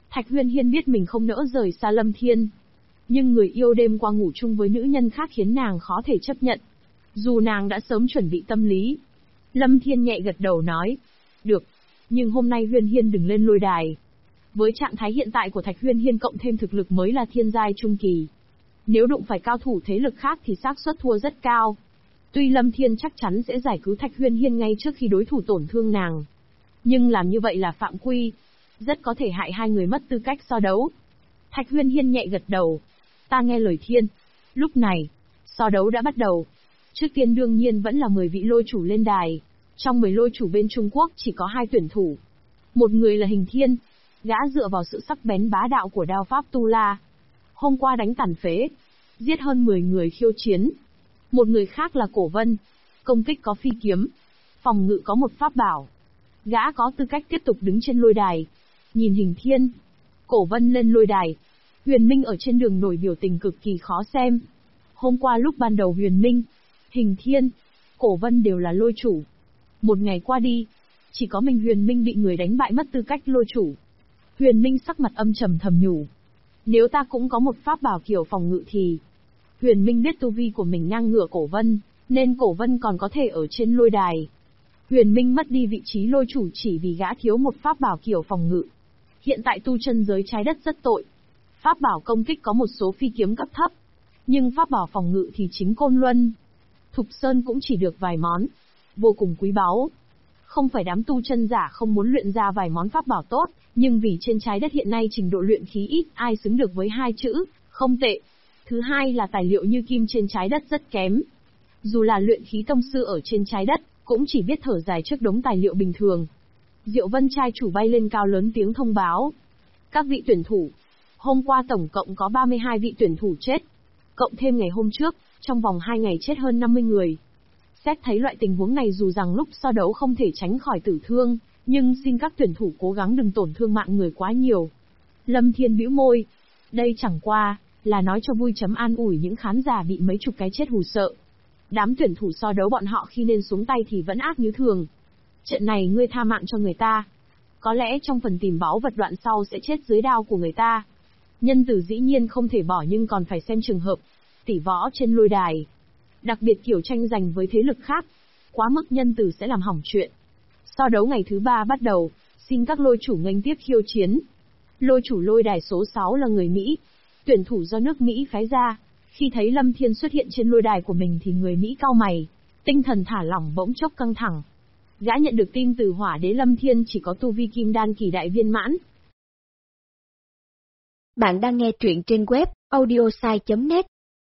Thạch Huyên Hiên biết mình không nỡ rời xa Lâm Thiên. Nhưng người yêu đêm qua ngủ chung với nữ nhân khác khiến nàng khó thể chấp nhận. Dù nàng đã sớm chuẩn bị tâm lý. Lâm Thiên nhẹ gật đầu nói. Được. Nhưng hôm nay Huyên Hiên đừng lên lôi đài. Với trạng thái hiện tại của Thạch Huyên Hiên cộng thêm thực lực mới là thiên giai trung kỳ. Nếu đụng phải cao thủ thế lực khác thì xác suất thua rất cao. Tuy Lâm Thiên chắc chắn sẽ giải cứu Thạch Huyên Hiên ngay trước khi đối thủ tổn thương nàng. Nhưng làm như vậy là phạm quy. Rất có thể hại hai người mất tư cách so đấu. Thạch Huyên Hiên nhẹ gật đầu. Ta nghe lời Thiên. Lúc này, so đấu đã bắt đầu. Trước tiên đương nhiên vẫn là 10 vị lôi chủ lên đài. Trong 10 lôi chủ bên Trung Quốc chỉ có 2 tuyển thủ. Một người là Hình Thiên. Gã dựa vào sự sắc bén bá đạo của đao pháp Tu La. Hôm qua đánh tàn phế. Giết hơn 10 người khiêu chiến. Một người khác là Cổ Vân. Công kích có phi kiếm. Phòng ngự có một pháp bảo. Gã có tư cách tiếp tục đứng trên lôi đài. Nhìn Hình Thiên. Cổ Vân lên lôi đài. Huyền Minh ở trên đường nổi biểu tình cực kỳ khó xem. Hôm qua lúc ban đầu Huyền Minh, Hình Thiên, Cổ Vân đều là lôi chủ. Một ngày qua đi, chỉ có mình Huyền Minh bị người đánh bại mất tư cách lôi chủ. Huyền Minh sắc mặt âm trầm thầm nhủ. Nếu ta cũng có một pháp bảo kiểu phòng ngự thì... Huyền Minh biết tu vi của mình ngang ngửa Cổ Vân, nên Cổ Vân còn có thể ở trên lôi đài. Huyền Minh mất đi vị trí lôi chủ chỉ vì gã thiếu một pháp bảo kiểu phòng ngự. Hiện tại tu chân giới trái đất rất tội. Pháp bảo công kích có một số phi kiếm cấp thấp. Nhưng pháp bảo phòng ngự thì chính Côn Luân, Thục Sơn cũng chỉ được vài món. Vô cùng quý báu. Không phải đám tu chân giả không muốn luyện ra vài món pháp bảo tốt, nhưng vì trên trái đất hiện nay trình độ luyện khí ít ai xứng được với 2 chữ, không tệ. Thứ hai là tài liệu như kim trên trái đất rất kém. Dù là luyện khí tông sư ở trên trái đất, cũng chỉ biết thở dài trước đống tài liệu bình thường. Diệu Vân trai chủ bay lên cao lớn tiếng thông báo. Các vị tuyển thủ. Hôm qua tổng cộng có 32 vị tuyển thủ chết. Cộng thêm ngày hôm trước, trong vòng 2 ngày chết hơn 50 người. Xét thấy loại tình huống này dù rằng lúc so đấu không thể tránh khỏi tử thương, nhưng xin các tuyển thủ cố gắng đừng tổn thương mạng người quá nhiều. Lâm Thiên bĩu môi. Đây chẳng qua là nói cho vui chấm an ủi những khán giả bị mấy chục cái chết hù sợ. Đám tuyển thủ so đấu bọn họ khi nên xuống tay thì vẫn ác như thường. Trận này ngươi tha mạng cho người ta. Có lẽ trong phần tìm báu vật đoạn sau sẽ chết dưới đao của người ta. Nhân tử dĩ nhiên không thể bỏ nhưng còn phải xem trường hợp. Tỷ võ trên lôi đài. Đặc biệt kiểu tranh giành với thế lực khác. Quá mức nhân tử sẽ làm hỏng chuyện. So đấu ngày thứ 3 bắt đầu, xin các lôi chủ nghênh tiếp khiêu chiến. Lôi chủ lôi đài số 6 là người Mỹ. Tuyển thủ do nước Mỹ phái ra. Khi thấy Lâm Thiên xuất hiện trên lôi đài của mình thì người Mỹ cau mày. Tinh thần thả lỏng bỗng chốc căng thẳng. Gã nhận được tin từ Hỏa Đế Lâm Thiên chỉ có tu vi kim đan kỳ đại viên mãn.
Bạn đang nghe truyện trên web audiosai.net.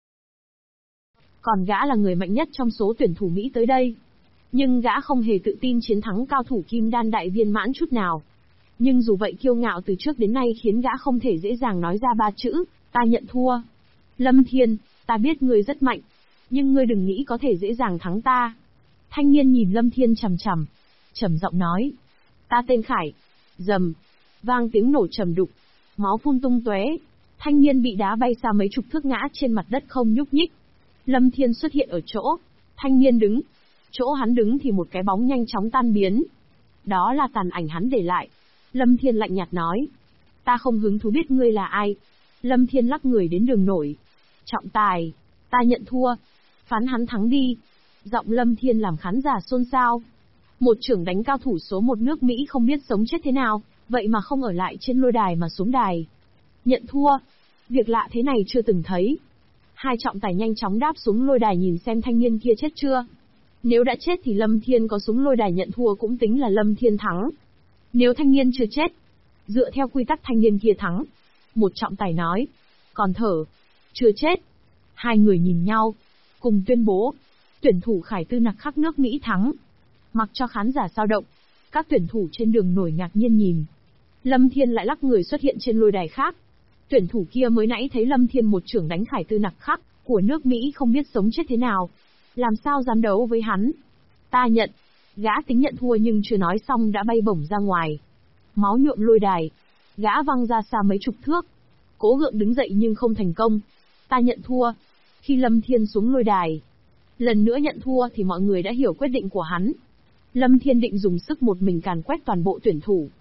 Còn gã là người mạnh nhất trong số tuyển thủ Mỹ tới đây. Nhưng gã không hề tự tin chiến thắng cao thủ kim đan đại viên mãn chút nào. Nhưng dù vậy kiêu ngạo từ trước đến nay khiến gã không thể dễ dàng nói ra 3 chữ, ta nhận thua. Lâm Thiên, ta biết ngươi rất mạnh, nhưng ngươi đừng nghĩ có thể dễ dàng thắng ta. Thanh niên nhìn Lâm Thiên chằm chằm, trầm giọng nói. Ta tên Khải. Rầm, vang tiếng nổ trầm đục, máu phun tung tóe. Thanh niên bị đá bay xa mấy chục thước ngã trên mặt đất không nhúc nhích. Lâm Thiên xuất hiện ở chỗ thanh niên đứng. Chỗ hắn đứng thì một cái bóng nhanh chóng tan biến. Đó là tàn ảnh hắn để lại. Lâm Thiên lạnh nhạt nói. Ta không hứng thú biết ngươi là ai. Lâm Thiên lắc người đến đường nổi. Trọng tài, ta nhận thua. Phán hắn thắng đi. Giọng Lâm Thiên làm khán giả xôn xao. Một trưởng đánh cao thủ số 1 nước Mỹ không biết sống chết thế nào, vậy mà không ở lại trên lôi đài mà xuống đài. Nhận thua. Việc lạ thế này chưa từng thấy. Hai trọng tài nhanh chóng đáp xuống lôi đài nhìn xem thanh niên kia chết chưa. Nếu đã chết thì Lâm Thiên có xuống lôi đài nhận thua cũng tính là Lâm Thiên thắng. Nếu thanh niên chưa chết, dựa theo quy tắc thanh niên kia thắng. Một trọng tài nói. Còn thở. Chưa chết. Hai người nhìn nhau. Cùng tuyên bố. Tuyển thủ Khải Tư Nặc khắc nước Mỹ thắng. Mặc cho khán giả sao động. Các tuyển thủ trên đường nổi ngạc nhiên nhìn. Lâm Thiên lại lắc người xuất hiện trên lôi đài khác. Tuyển thủ kia mới nãy thấy Lâm Thiên một trưởng đánh Khải Tư Nặc khắc của nước Mỹ không biết sống chết thế nào. Làm sao dám đấu với hắn. Ta nhận. Gã tính nhận thua nhưng chưa nói xong đã bay bổng ra ngoài. Máu nhuộm lôi đài. Gã văng ra xa mấy chục thước. Cố gượng đứng dậy nhưng không thành công. Ta nhận thua. Khi Lâm Thiên xuống lôi đài, lần nữa nhận thua thì mọi người đã hiểu quyết định của hắn. Lâm Thiên định dùng sức một mình càn quét toàn bộ tuyển thủ.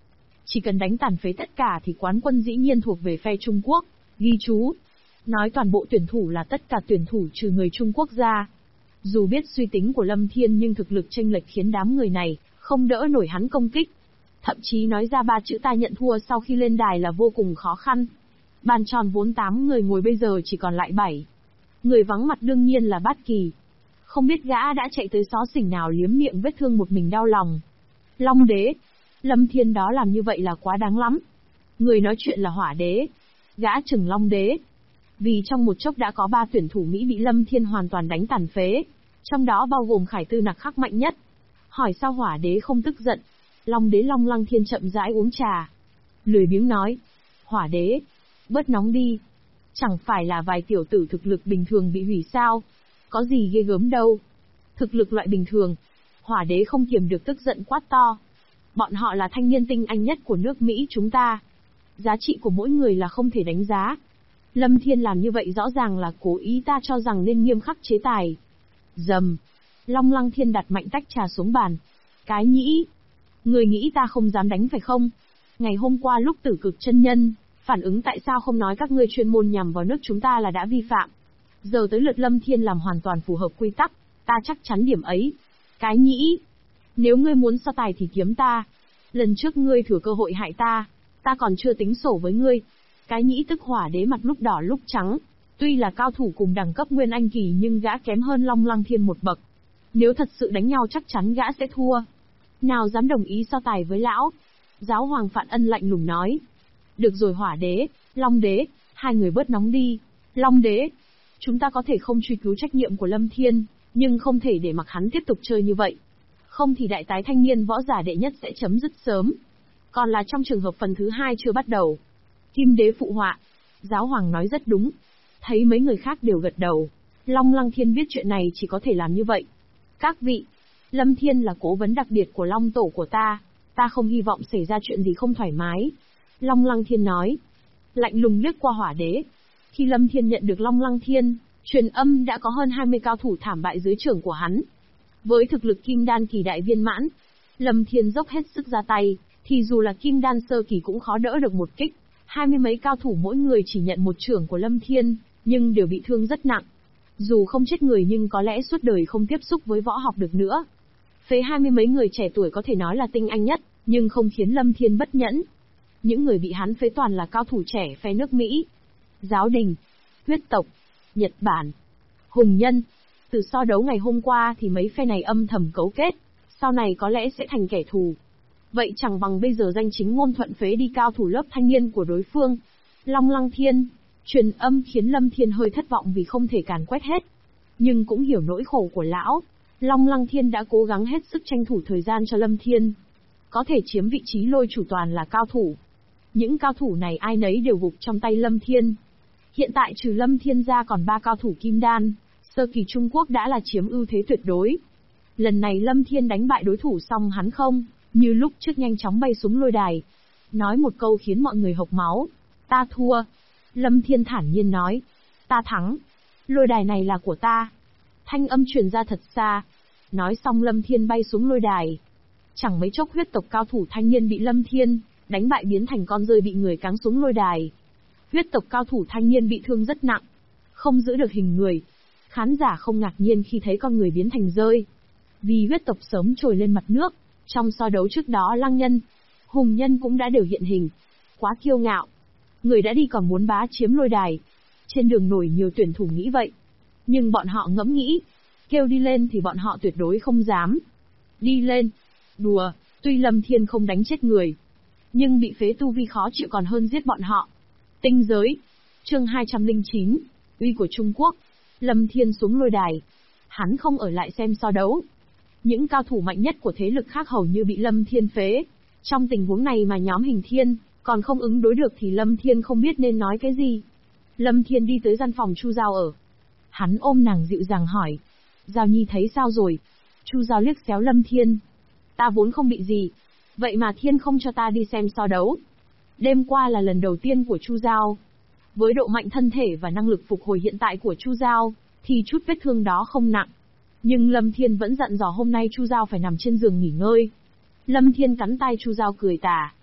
Chỉ cần đánh tàn phế tất cả thì quán quân dĩ nhiên thuộc về phe Trung Quốc. Ghi chú. Nói toàn bộ tuyển thủ là tất cả tuyển thủ trừ người Trung Quốc ra. Dù biết suy tính của Lâm Thiên nhưng thực lực chênh lệch khiến đám người này không đỡ nổi hắn công kích. Thậm chí nói ra 3 chữ ta nhận thua sau khi lên đài là vô cùng khó khăn. Bàn tròn vốn 8 người ngồi bây giờ chỉ còn lại 7. Người vắng mặt đương nhiên là Bát Kỳ. Không biết gã đã chạy tới xó xỉnh nào liếm miệng vết thương một mình đau lòng. Long Đế. Lâm Thiên đó làm như vậy là quá đáng lắm. Người nói chuyện là Hỏa Đế. Gã chừng Long Đế. Vì trong một chốc đã có 3 tuyển thủ Mỹ bị Lâm Thiên hoàn toàn đánh tàn phế. Trong đó bao gồm Khải Tư Nặc Khắc mạnh nhất. Hỏi sao Hỏa Đế không tức giận. Long Đế Long Lăng Thiên chậm rãi uống trà. Lười biếng nói. Hỏa Đế. Bớt nóng đi. Chẳng phải là vài tiểu tử thực lực bình thường bị hủy sao. Có gì ghê gớm đâu. Thực lực loại bình thường. Hỏa Đế không kiềm được tức giận quát to. Bọn họ là thanh niên tinh anh nhất của nước Mỹ chúng ta. Giá trị của mỗi người là không thể đánh giá. Lâm Thiên làm như vậy rõ ràng là cố ý, ta cho rằng nên nghiêm khắc chế tài. Dầm. Long Lăng Thiên đặt mạnh tách trà xuống bàn. Cái nhĩ. Người nghĩ ta không dám đánh phải không? Ngày hôm qua lúc Tử Cực chân nhân phản ứng tại sao không nói các ngươi chuyên môn nhằm vào nước chúng ta là đã vi phạm. Giờ tới lượt Lâm Thiên làm hoàn toàn phù hợp quy tắc, ta chắc chắn điểm ấy. Cái nhĩ. Nếu ngươi muốn so tài thì kiếm ta. Lần trước ngươi thừa cơ hội hại ta còn chưa tính sổ với ngươi. Cái nhĩ tức Hỏa Đế mặt lúc đỏ lúc trắng. Tuy là cao thủ cùng đẳng cấp Nguyên Anh Kỳ nhưng gã kém hơn Long Lăng Thiên một bậc. Nếu thật sự đánh nhau chắc chắn gã sẽ thua. Nào dám đồng ý so tài với lão? Giáo hoàng Phạn Ân lạnh lùng nói. Được rồi Hỏa Đế, Long Đế, hai người bớt nóng đi. Long Đế, chúng ta có thể không truy cứu trách nhiệm của Lâm Thiên, nhưng không thể để mặc hắn tiếp tục chơi như vậy. Không thì đại tái thanh niên võ giả đệ nhất sẽ chấm dứt sớm. Còn là trong trường hợp phần thứ 2 chưa bắt đầu. Kim Đế phụ họa. Giáo hoàng nói rất đúng. Thấy mấy người khác đều gật đầu. Long Lăng Thiên biết chuyện này chỉ có thể làm như vậy. Các vị, Lâm Thiên là cố vấn đặc biệt của Long Tổ của ta không hy vọng xảy ra chuyện gì không thoải mái. Long Lăng Thiên nói. Lạnh lùng liếc qua Hỏa Đế. Khi Lâm Thiên nhận được Long Lăng Thiên, truyền âm đã có hơn 20 cao thủ thảm bại dưới trưởng của hắn. Với thực lực Kim Đan Kỳ đại viên mãn, Lâm Thiên dốc hết sức ra tay, thì dù là Kim Đan Sơ Kỳ cũng khó đỡ được một kích. 20 mấy cao thủ mỗi người chỉ nhận một chưởng của Lâm Thiên, nhưng đều bị thương rất nặng. Dù không chết người nhưng có lẽ suốt đời không tiếp xúc với võ học được nữa. Phế 20 mấy người trẻ tuổi có thể nói là tinh anh nhất, nhưng không khiến Lâm Thiên bất nhẫn. Những người bị hắn phế toàn là cao thủ trẻ phe nước Mỹ, Giáo Đình, Huyết Tộc, Nhật Bản, Hùng Nhân. Từ so đấu ngày hôm qua thì mấy phe này âm thầm cấu kết, sau này có lẽ sẽ thành kẻ thù. Vậy chẳng bằng bây giờ danh chính ngôn thuận phế đi cao thủ lớp thanh niên của đối phương. Long Lăng Thiên, truyền âm khiến Lâm Thiên hơi thất vọng vì không thể càn quét hết. Nhưng cũng hiểu nỗi khổ của lão. Long Lăng Thiên đã cố gắng hết sức tranh thủ thời gian cho Lâm Thiên. Có thể chiếm vị trí lôi chủ toàn là cao thủ. Những cao thủ này ai nấy đều gục trong tay Lâm Thiên. Hiện tại trừ Lâm Thiên ra còn 3 cao thủ Kim Đan Sơ Kỳ Trung Quốc đã là chiếm ưu thế tuyệt đối. Lần này Lâm Thiên đánh bại đối thủ xong hắn không, như lúc trước nhanh chóng bay xuống lôi đài. Nói một câu khiến mọi người hộc máu. Ta thua. Lâm Thiên thản nhiên nói. Ta thắng. Lôi đài này là của ta. Thanh âm truyền ra thật xa. Nói xong Lâm Thiên bay xuống lôi đài. Chẳng mấy chốc huyết tộc cao thủ thanh niên bị Lâm Thiên đánh bại biến thành con rơi bị người cáng xuống lôi đài. Huyết tộc cao thủ thanh niên bị thương rất nặng, không giữ được hình người. Khán giả không ngạc nhiên khi thấy con người biến thành rơi, vì huyết tộc sớm trồi lên mặt nước. Trong so đấu trước đó Lăng Nhân, Hùng Nhân cũng đã đều hiện hình. Quá kiêu ngạo. Người đã đi còn muốn bá chiếm lôi đài. Trên đường nổi nhiều tuyển thủ nghĩ vậy. Nhưng bọn họ ngẫm nghĩ, kêu đi lên thì bọn họ tuyệt đối không dám. Đi lên. Đùa, tuy Lâm Thiên không đánh chết người, nhưng bị phế tu vi khó chịu còn hơn giết bọn họ. Tinh giới. Chương 209. Uy của Trung Quốc. Lâm Thiên xuống lôi đài. Hắn không ở lại xem so đấu. Những cao thủ mạnh nhất của thế lực khác hầu như bị Lâm Thiên phế. Trong tình huống này mà nhóm Hình Thiên còn không ứng đối được thì Lâm Thiên không biết nên nói cái gì. Lâm Thiên đi tới gian phòng Chu Giao ở. Hắn ôm nàng dịu dàng hỏi. Giao Nhi thấy sao rồi? Chu Giao liếc xéo Lâm Thiên. Ta vốn không bị gì. Vậy mà Thiên không cho ta đi xem so đấu. Đêm qua là lần đầu tiên của Chu Giao. Với độ mạnh thân thể và năng lực phục hồi hiện tại của Chu Giao, thì chút vết thương đó không nặng. Nhưng Lâm Thiên vẫn dặn dò hôm nay Chu Giao phải nằm trên giường nghỉ ngơi. Lâm Thiên cắn tay Chu Giao cười tà.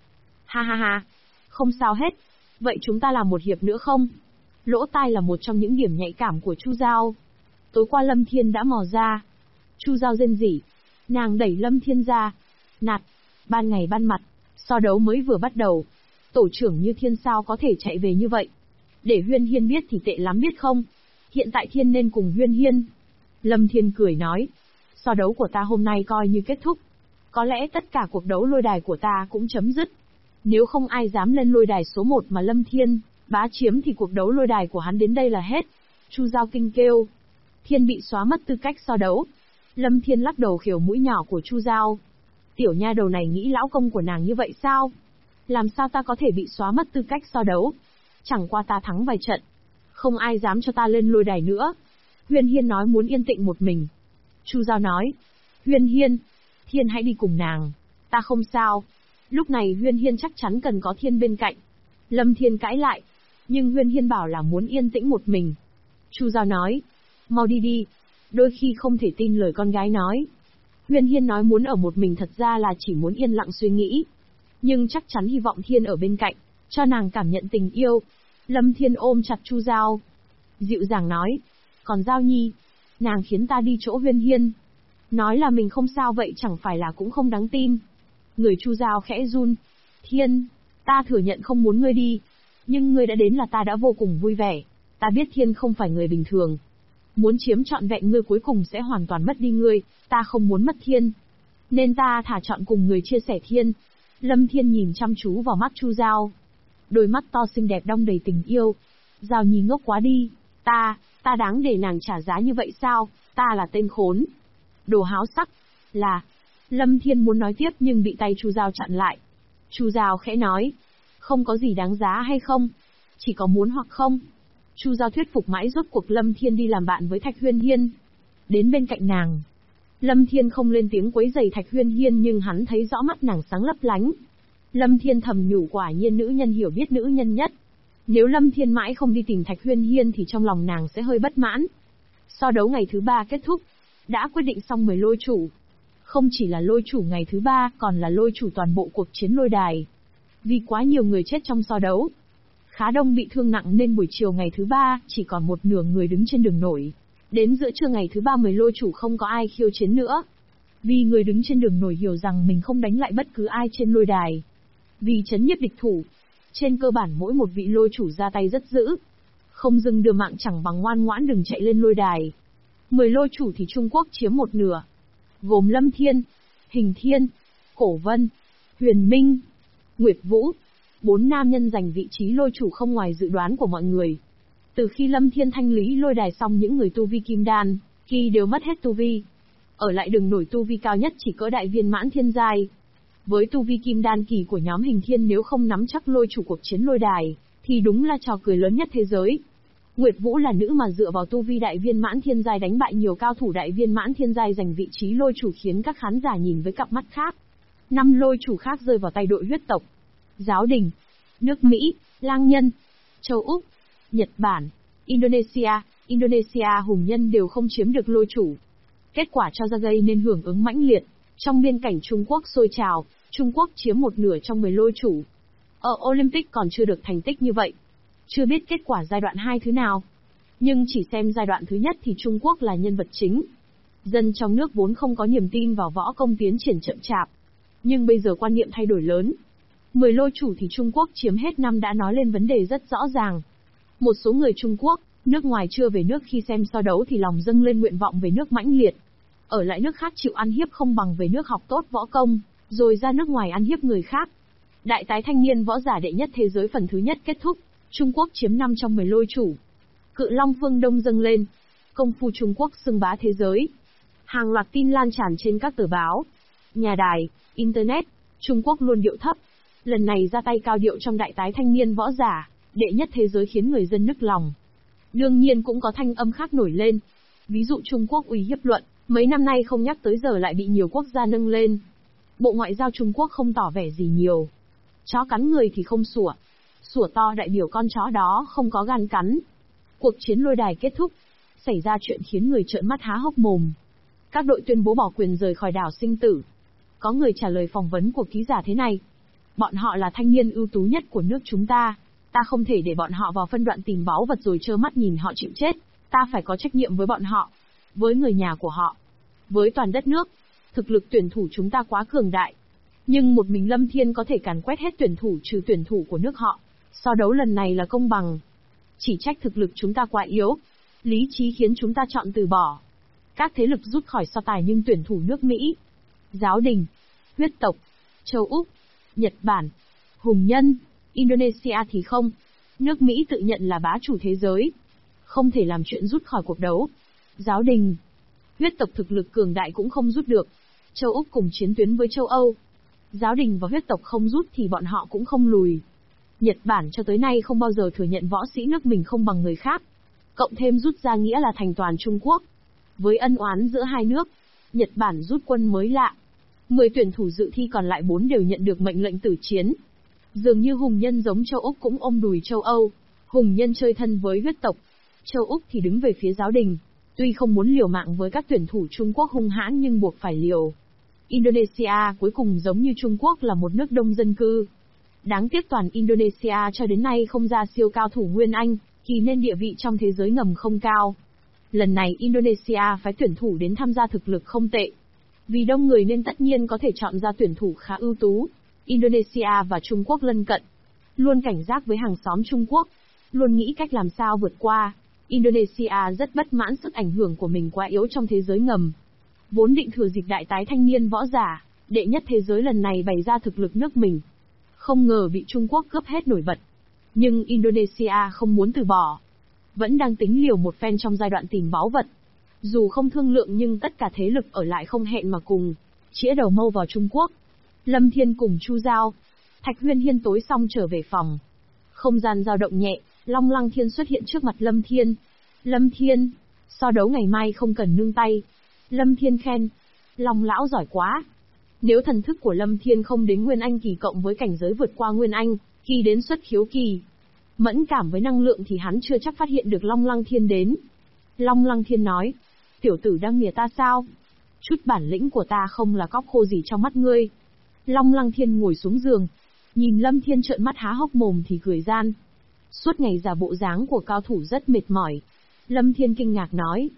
Ha ha ha. Không sao hết. Vậy chúng ta làm một hiệp nữa không? Lỗ tai là một trong những điểm nhạy cảm của Chu Giao. Tối qua Lâm Thiên đã mò ra. Chu Giao rên rỉ. Nàng đẩy Lâm Thiên ra. Nạt. Ban ngày ban mặt. So đấu mới vừa bắt đầu. Tổ trưởng như Thiên sao có thể chạy về như vậy? Để Huyên Hiên biết thì tệ lắm biết không? Hiện tại Thiên nên cùng Huyên Hiên. Lâm Thiên cười nói. So đấu của ta hôm nay coi như kết thúc. Có lẽ tất cả cuộc đấu lôi đài của ta cũng chấm dứt. Nếu không ai dám lên lôi đài số 1 mà Lâm Thiên bá chiếm thì cuộc đấu lôi đài của hắn đến đây là hết. Chu Giao kinh kêu. Thiên bị xóa mất tư cách so đấu. Lâm Thiên lắc đầu khều mũi nhỏ của Chu Giao. Tiểu nha đầu này nghĩ lão công của nàng như vậy sao? Làm sao ta có thể bị xóa mất tư cách so đấu? Chẳng qua ta thắng vài trận. Không ai dám cho ta lên lôi đài nữa. Huyên Hiên nói muốn yên tĩnh một mình. Chu Giao nói. Huyên Hiên. Thiên hãy đi cùng nàng. Ta không sao. Lúc này Huyên Hiên chắc chắn cần có Thiên bên cạnh. Lâm Thiên cãi lại. Nhưng Huyên Hiên bảo là muốn yên tĩnh một mình. Chu Giao nói. Mau đi đi. Đôi khi không thể tin lời con gái nói. Huyên Hiên nói muốn ở một mình thật ra là chỉ muốn yên lặng suy nghĩ. Nhưng chắc chắn hy vọng Thiên ở bên cạnh, cho nàng cảm nhận tình yêu. Lâm Thiên ôm chặt Chu Giao. Dịu dàng nói. Còn Giao Nhi, nàng khiến ta đi chỗ Huyên Hiên. Nói là mình không sao vậy chẳng phải là cũng không đáng tin. Người Chu Giao khẽ run. Thiên, ta thừa nhận không muốn ngươi đi. Nhưng ngươi đã đến là ta đã vô cùng vui vẻ. Ta biết Thiên không phải người bình thường. Muốn chiếm trọn vẹn ngươi cuối cùng sẽ hoàn toàn mất đi ngươi, ta không muốn mất Thiên. Nên ta thả chọn cùng người chia sẻ Thiên. Lâm Thiên nhìn chăm chú vào mắt Chu Giao. Đôi mắt to xinh đẹp đong đầy tình yêu. Giao Nhi ngốc quá đi. Ta đáng để nàng trả giá như vậy sao? Ta là tên khốn. Đồ háo sắc. Là. Lâm Thiên muốn nói tiếp nhưng bị tay Chu Giao chặn lại. Chu Giao khẽ nói. Không có gì đáng giá hay không? Chỉ có muốn hoặc không. Chu Giao thuyết phục mãi rốt cuộc Lâm Thiên đi làm bạn với Thạch Huyên Hiên. Đến bên cạnh nàng. Lâm Thiên không lên tiếng quấy rầy Thạch Huyên Hiên nhưng hắn thấy rõ mắt nàng sáng lấp lánh. Lâm Thiên thầm nhủ quả nhiên nữ nhân hiểu biết nữ nhân nhất. Nếu Lâm Thiên mãi không đi tìm Thạch Huyên Hiên thì trong lòng nàng sẽ hơi bất mãn. So đấu ngày thứ 3 kết thúc. Đã quyết định xong 10 lôi chủ. Không chỉ là lôi chủ ngày thứ 3 còn là lôi chủ toàn bộ cuộc chiến lôi đài. Vì quá nhiều người chết trong so đấu. Khá đông bị thương nặng nên buổi chiều ngày thứ 3 chỉ còn một nửa người đứng trên đường nổi. Đến giữa trưa ngày thứ 3 10 lôi chủ không có ai khiêu chiến nữa. Vì người đứng trên đường nổi hiểu rằng mình không đánh lại bất cứ ai trên lôi đài. Vì chấn nhiếp địch thủ. Trên cơ bản mỗi một vị lôi chủ ra tay rất dữ. Không dừng đưa mạng chẳng bằng ngoan ngoãn đừng chạy lên lôi đài. 10 lôi chủ thì Trung Quốc chiếm một nửa. Gồm Lâm Thiên, Hình Thiên, Cổ Vân, Huyền Minh, Nguyệt Vũ. 4 nam nhân giành vị trí lôi chủ không ngoài dự đoán của mọi người. Từ khi Lâm Thiên thanh lý lôi đài xong những người tu vi kim đan, kỳ đều mất hết tu vi. Ở lại đường nổi tu vi cao nhất chỉ cỡ đại viên mãn thiên giai. Với tu vi kim đan kỳ của nhóm Hình Thiên nếu không nắm chắc lôi chủ cuộc chiến lôi đài, thì đúng là trò cười lớn nhất thế giới. Nguyệt Vũ là nữ mà dựa vào tu vi đại viên mãn thiên giai đánh bại nhiều cao thủ đại viên mãn thiên giai giành vị trí lôi chủ khiến các khán giả nhìn với cặp mắt khác. 5 lôi chủ khác rơi vào tay đội huyết tộc. Giáo đình, nước Mỹ, Lang Nhân, châu Úc, Nhật Bản, Indonesia hùng nhân đều không chiếm được lôi chủ. Kết quả cho ra gây nên hưởng ứng mãnh liệt. Trong biên cảnh Trung Quốc sôi trào, Trung Quốc chiếm một nửa trong 10 lôi chủ. Ở Olympic còn chưa được thành tích như vậy. Chưa biết kết quả giai đoạn 2 thứ nào. Nhưng chỉ xem giai đoạn thứ nhất thì Trung Quốc là nhân vật chính. Dân trong nước vốn không có niềm tin vào võ công tiến triển chậm chạp. Nhưng bây giờ quan niệm thay đổi lớn. 10 lôi chủ thì Trung Quốc chiếm hết năm đã nói lên vấn đề rất rõ ràng. Một số người Trung Quốc, nước ngoài chưa về nước khi xem so đấu thì lòng dâng lên nguyện vọng về nước mãnh liệt. Ở lại nước khác chịu ăn hiếp không bằng về nước học tốt võ công, rồi ra nước ngoài ăn hiếp người khác. Đại tái thanh niên võ giả đệ nhất thế giới phần thứ nhất kết thúc, Trung Quốc chiếm 5 trong 10 lôi chủ. Cự Long phương Đông dâng lên, công phu Trung Quốc xưng bá thế giới. Hàng loạt tin lan tràn trên các tờ báo, nhà đài, internet, Trung Quốc luôn điệu thấp. Lần này ra tay cao điệu trong đại tái thanh niên võ giả, đệ nhất thế giới khiến người dân nức lòng. Đương nhiên cũng có thanh âm khác nổi lên. Ví dụ Trung Quốc uy hiếp luận, mấy năm nay không nhắc tới giờ lại bị nhiều quốc gia nâng lên. Bộ Ngoại giao Trung Quốc không tỏ vẻ gì nhiều. Chó cắn người thì không sủa. Sủa to đại biểu con chó đó không có gan cắn. Cuộc chiến lôi đài kết thúc. Xảy ra chuyện khiến người trợn mắt há hốc mồm. Các đội tuyên bố bỏ quyền rời khỏi đảo sinh tử. Có người trả lời phỏng vấn của ký giả thế này. Bọn họ là thanh niên ưu tú nhất của nước chúng ta. Ta không thể để bọn họ vào phân đoạn tìm báu vật rồi trơ mắt nhìn họ chịu chết. Ta phải có trách nhiệm với bọn họ, với người nhà của họ, với toàn đất nước. Thực lực tuyển thủ chúng ta quá cường đại. Nhưng một mình Lâm Thiên có thể càn quét hết tuyển thủ trừ tuyển thủ của nước họ. So đấu lần này là công bằng. Chỉ trách thực lực chúng ta quá yếu. Lý trí khiến chúng ta chọn từ bỏ. Các thế lực rút khỏi so tài nhưng tuyển thủ nước Mỹ, Giáo đình, huyết tộc, châu Úc, Nhật Bản, Hùng Nhân, Indonesia thì không. Nước Mỹ tự nhận là bá chủ thế giới, không thể làm chuyện rút khỏi cuộc đấu. Giáo đình, huyết tộc thực lực cường đại cũng không rút được. Châu Úc cùng chiến tuyến với châu Âu. Giáo đình và huyết tộc không rút thì bọn họ cũng không lùi. Nhật Bản cho tới nay không bao giờ thừa nhận võ sĩ nước mình không bằng người khác. Cộng thêm rút ra nghĩa là thành toàn Trung Quốc. Với ân oán giữa hai nước, Nhật Bản rút quân mới lạ. 10 tuyển thủ dự thi còn lại 4 đều nhận được mệnh lệnh tử chiến. Dường như Hùng Nhân giống châu Úc cũng ôm đùi châu Âu. Hùng Nhân chơi thân với huyết tộc. Châu Úc thì đứng về phía giáo đình. Tuy không muốn liều mạng với các tuyển thủ Trung Quốc hung hãn nhưng buộc phải liều. Indonesia cuối cùng giống như Trung Quốc là một nước đông dân cư. Đáng tiếc toàn Indonesia cho đến nay không ra siêu cao thủ Nguyên Anh, thì nên địa vị trong thế giới ngầm không cao. Lần này Indonesia phái tuyển thủ đến tham gia thực lực không tệ. Vì đông người nên tất nhiên có thể chọn ra tuyển thủ khá ưu tú. Indonesia và Trung Quốc lân cận. Luôn cảnh giác với hàng xóm Trung Quốc. Luôn nghĩ cách làm sao vượt qua. Indonesia rất bất mãn sức ảnh hưởng của mình quá yếu trong thế giới ngầm. Vốn định thừa dịp đại tái thanh niên võ giả, đệ nhất thế giới lần này bày ra thực lực nước mình. Không ngờ bị Trung Quốc cướp hết nổi bật. Nhưng Indonesia không muốn từ bỏ. Vẫn đang tính liều một phen trong giai đoạn tìm báu vật. Dù không thương lượng nhưng tất cả thế lực ở lại không hẹn mà cùng chĩa đầu mâu vào Trung Quốc. Lâm Thiên cùng Chu Giao, Thạch Huyên Hiên tối xong trở về phòng. Không gian dao động nhẹ, Long Lăng Thiên xuất hiện trước mặt Lâm Thiên. Lâm Thiên, so đấu ngày mai không cần nương tay. Lâm Thiên khen, Long lão giỏi quá. Nếu thần thức của Lâm Thiên không đến Nguyên Anh kỳ cộng với cảnh giới vượt qua Nguyên Anh, khi đến xuất khiếu kỳ, mẫn cảm với năng lượng thì hắn chưa chắc phát hiện được Long Lăng Thiên đến. Long Lăng Thiên nói, tiểu tử đang mỉa ta sao? Chút bản lĩnh của ta không là cóc khô gì trong mắt ngươi. Long Lăng Thiên ngồi xuống giường, nhìn Lâm Thiên trợn mắt há hốc mồm thì cười gian. Suốt ngày giả bộ dáng của cao thủ rất mệt mỏi. Lâm Thiên kinh ngạc nói,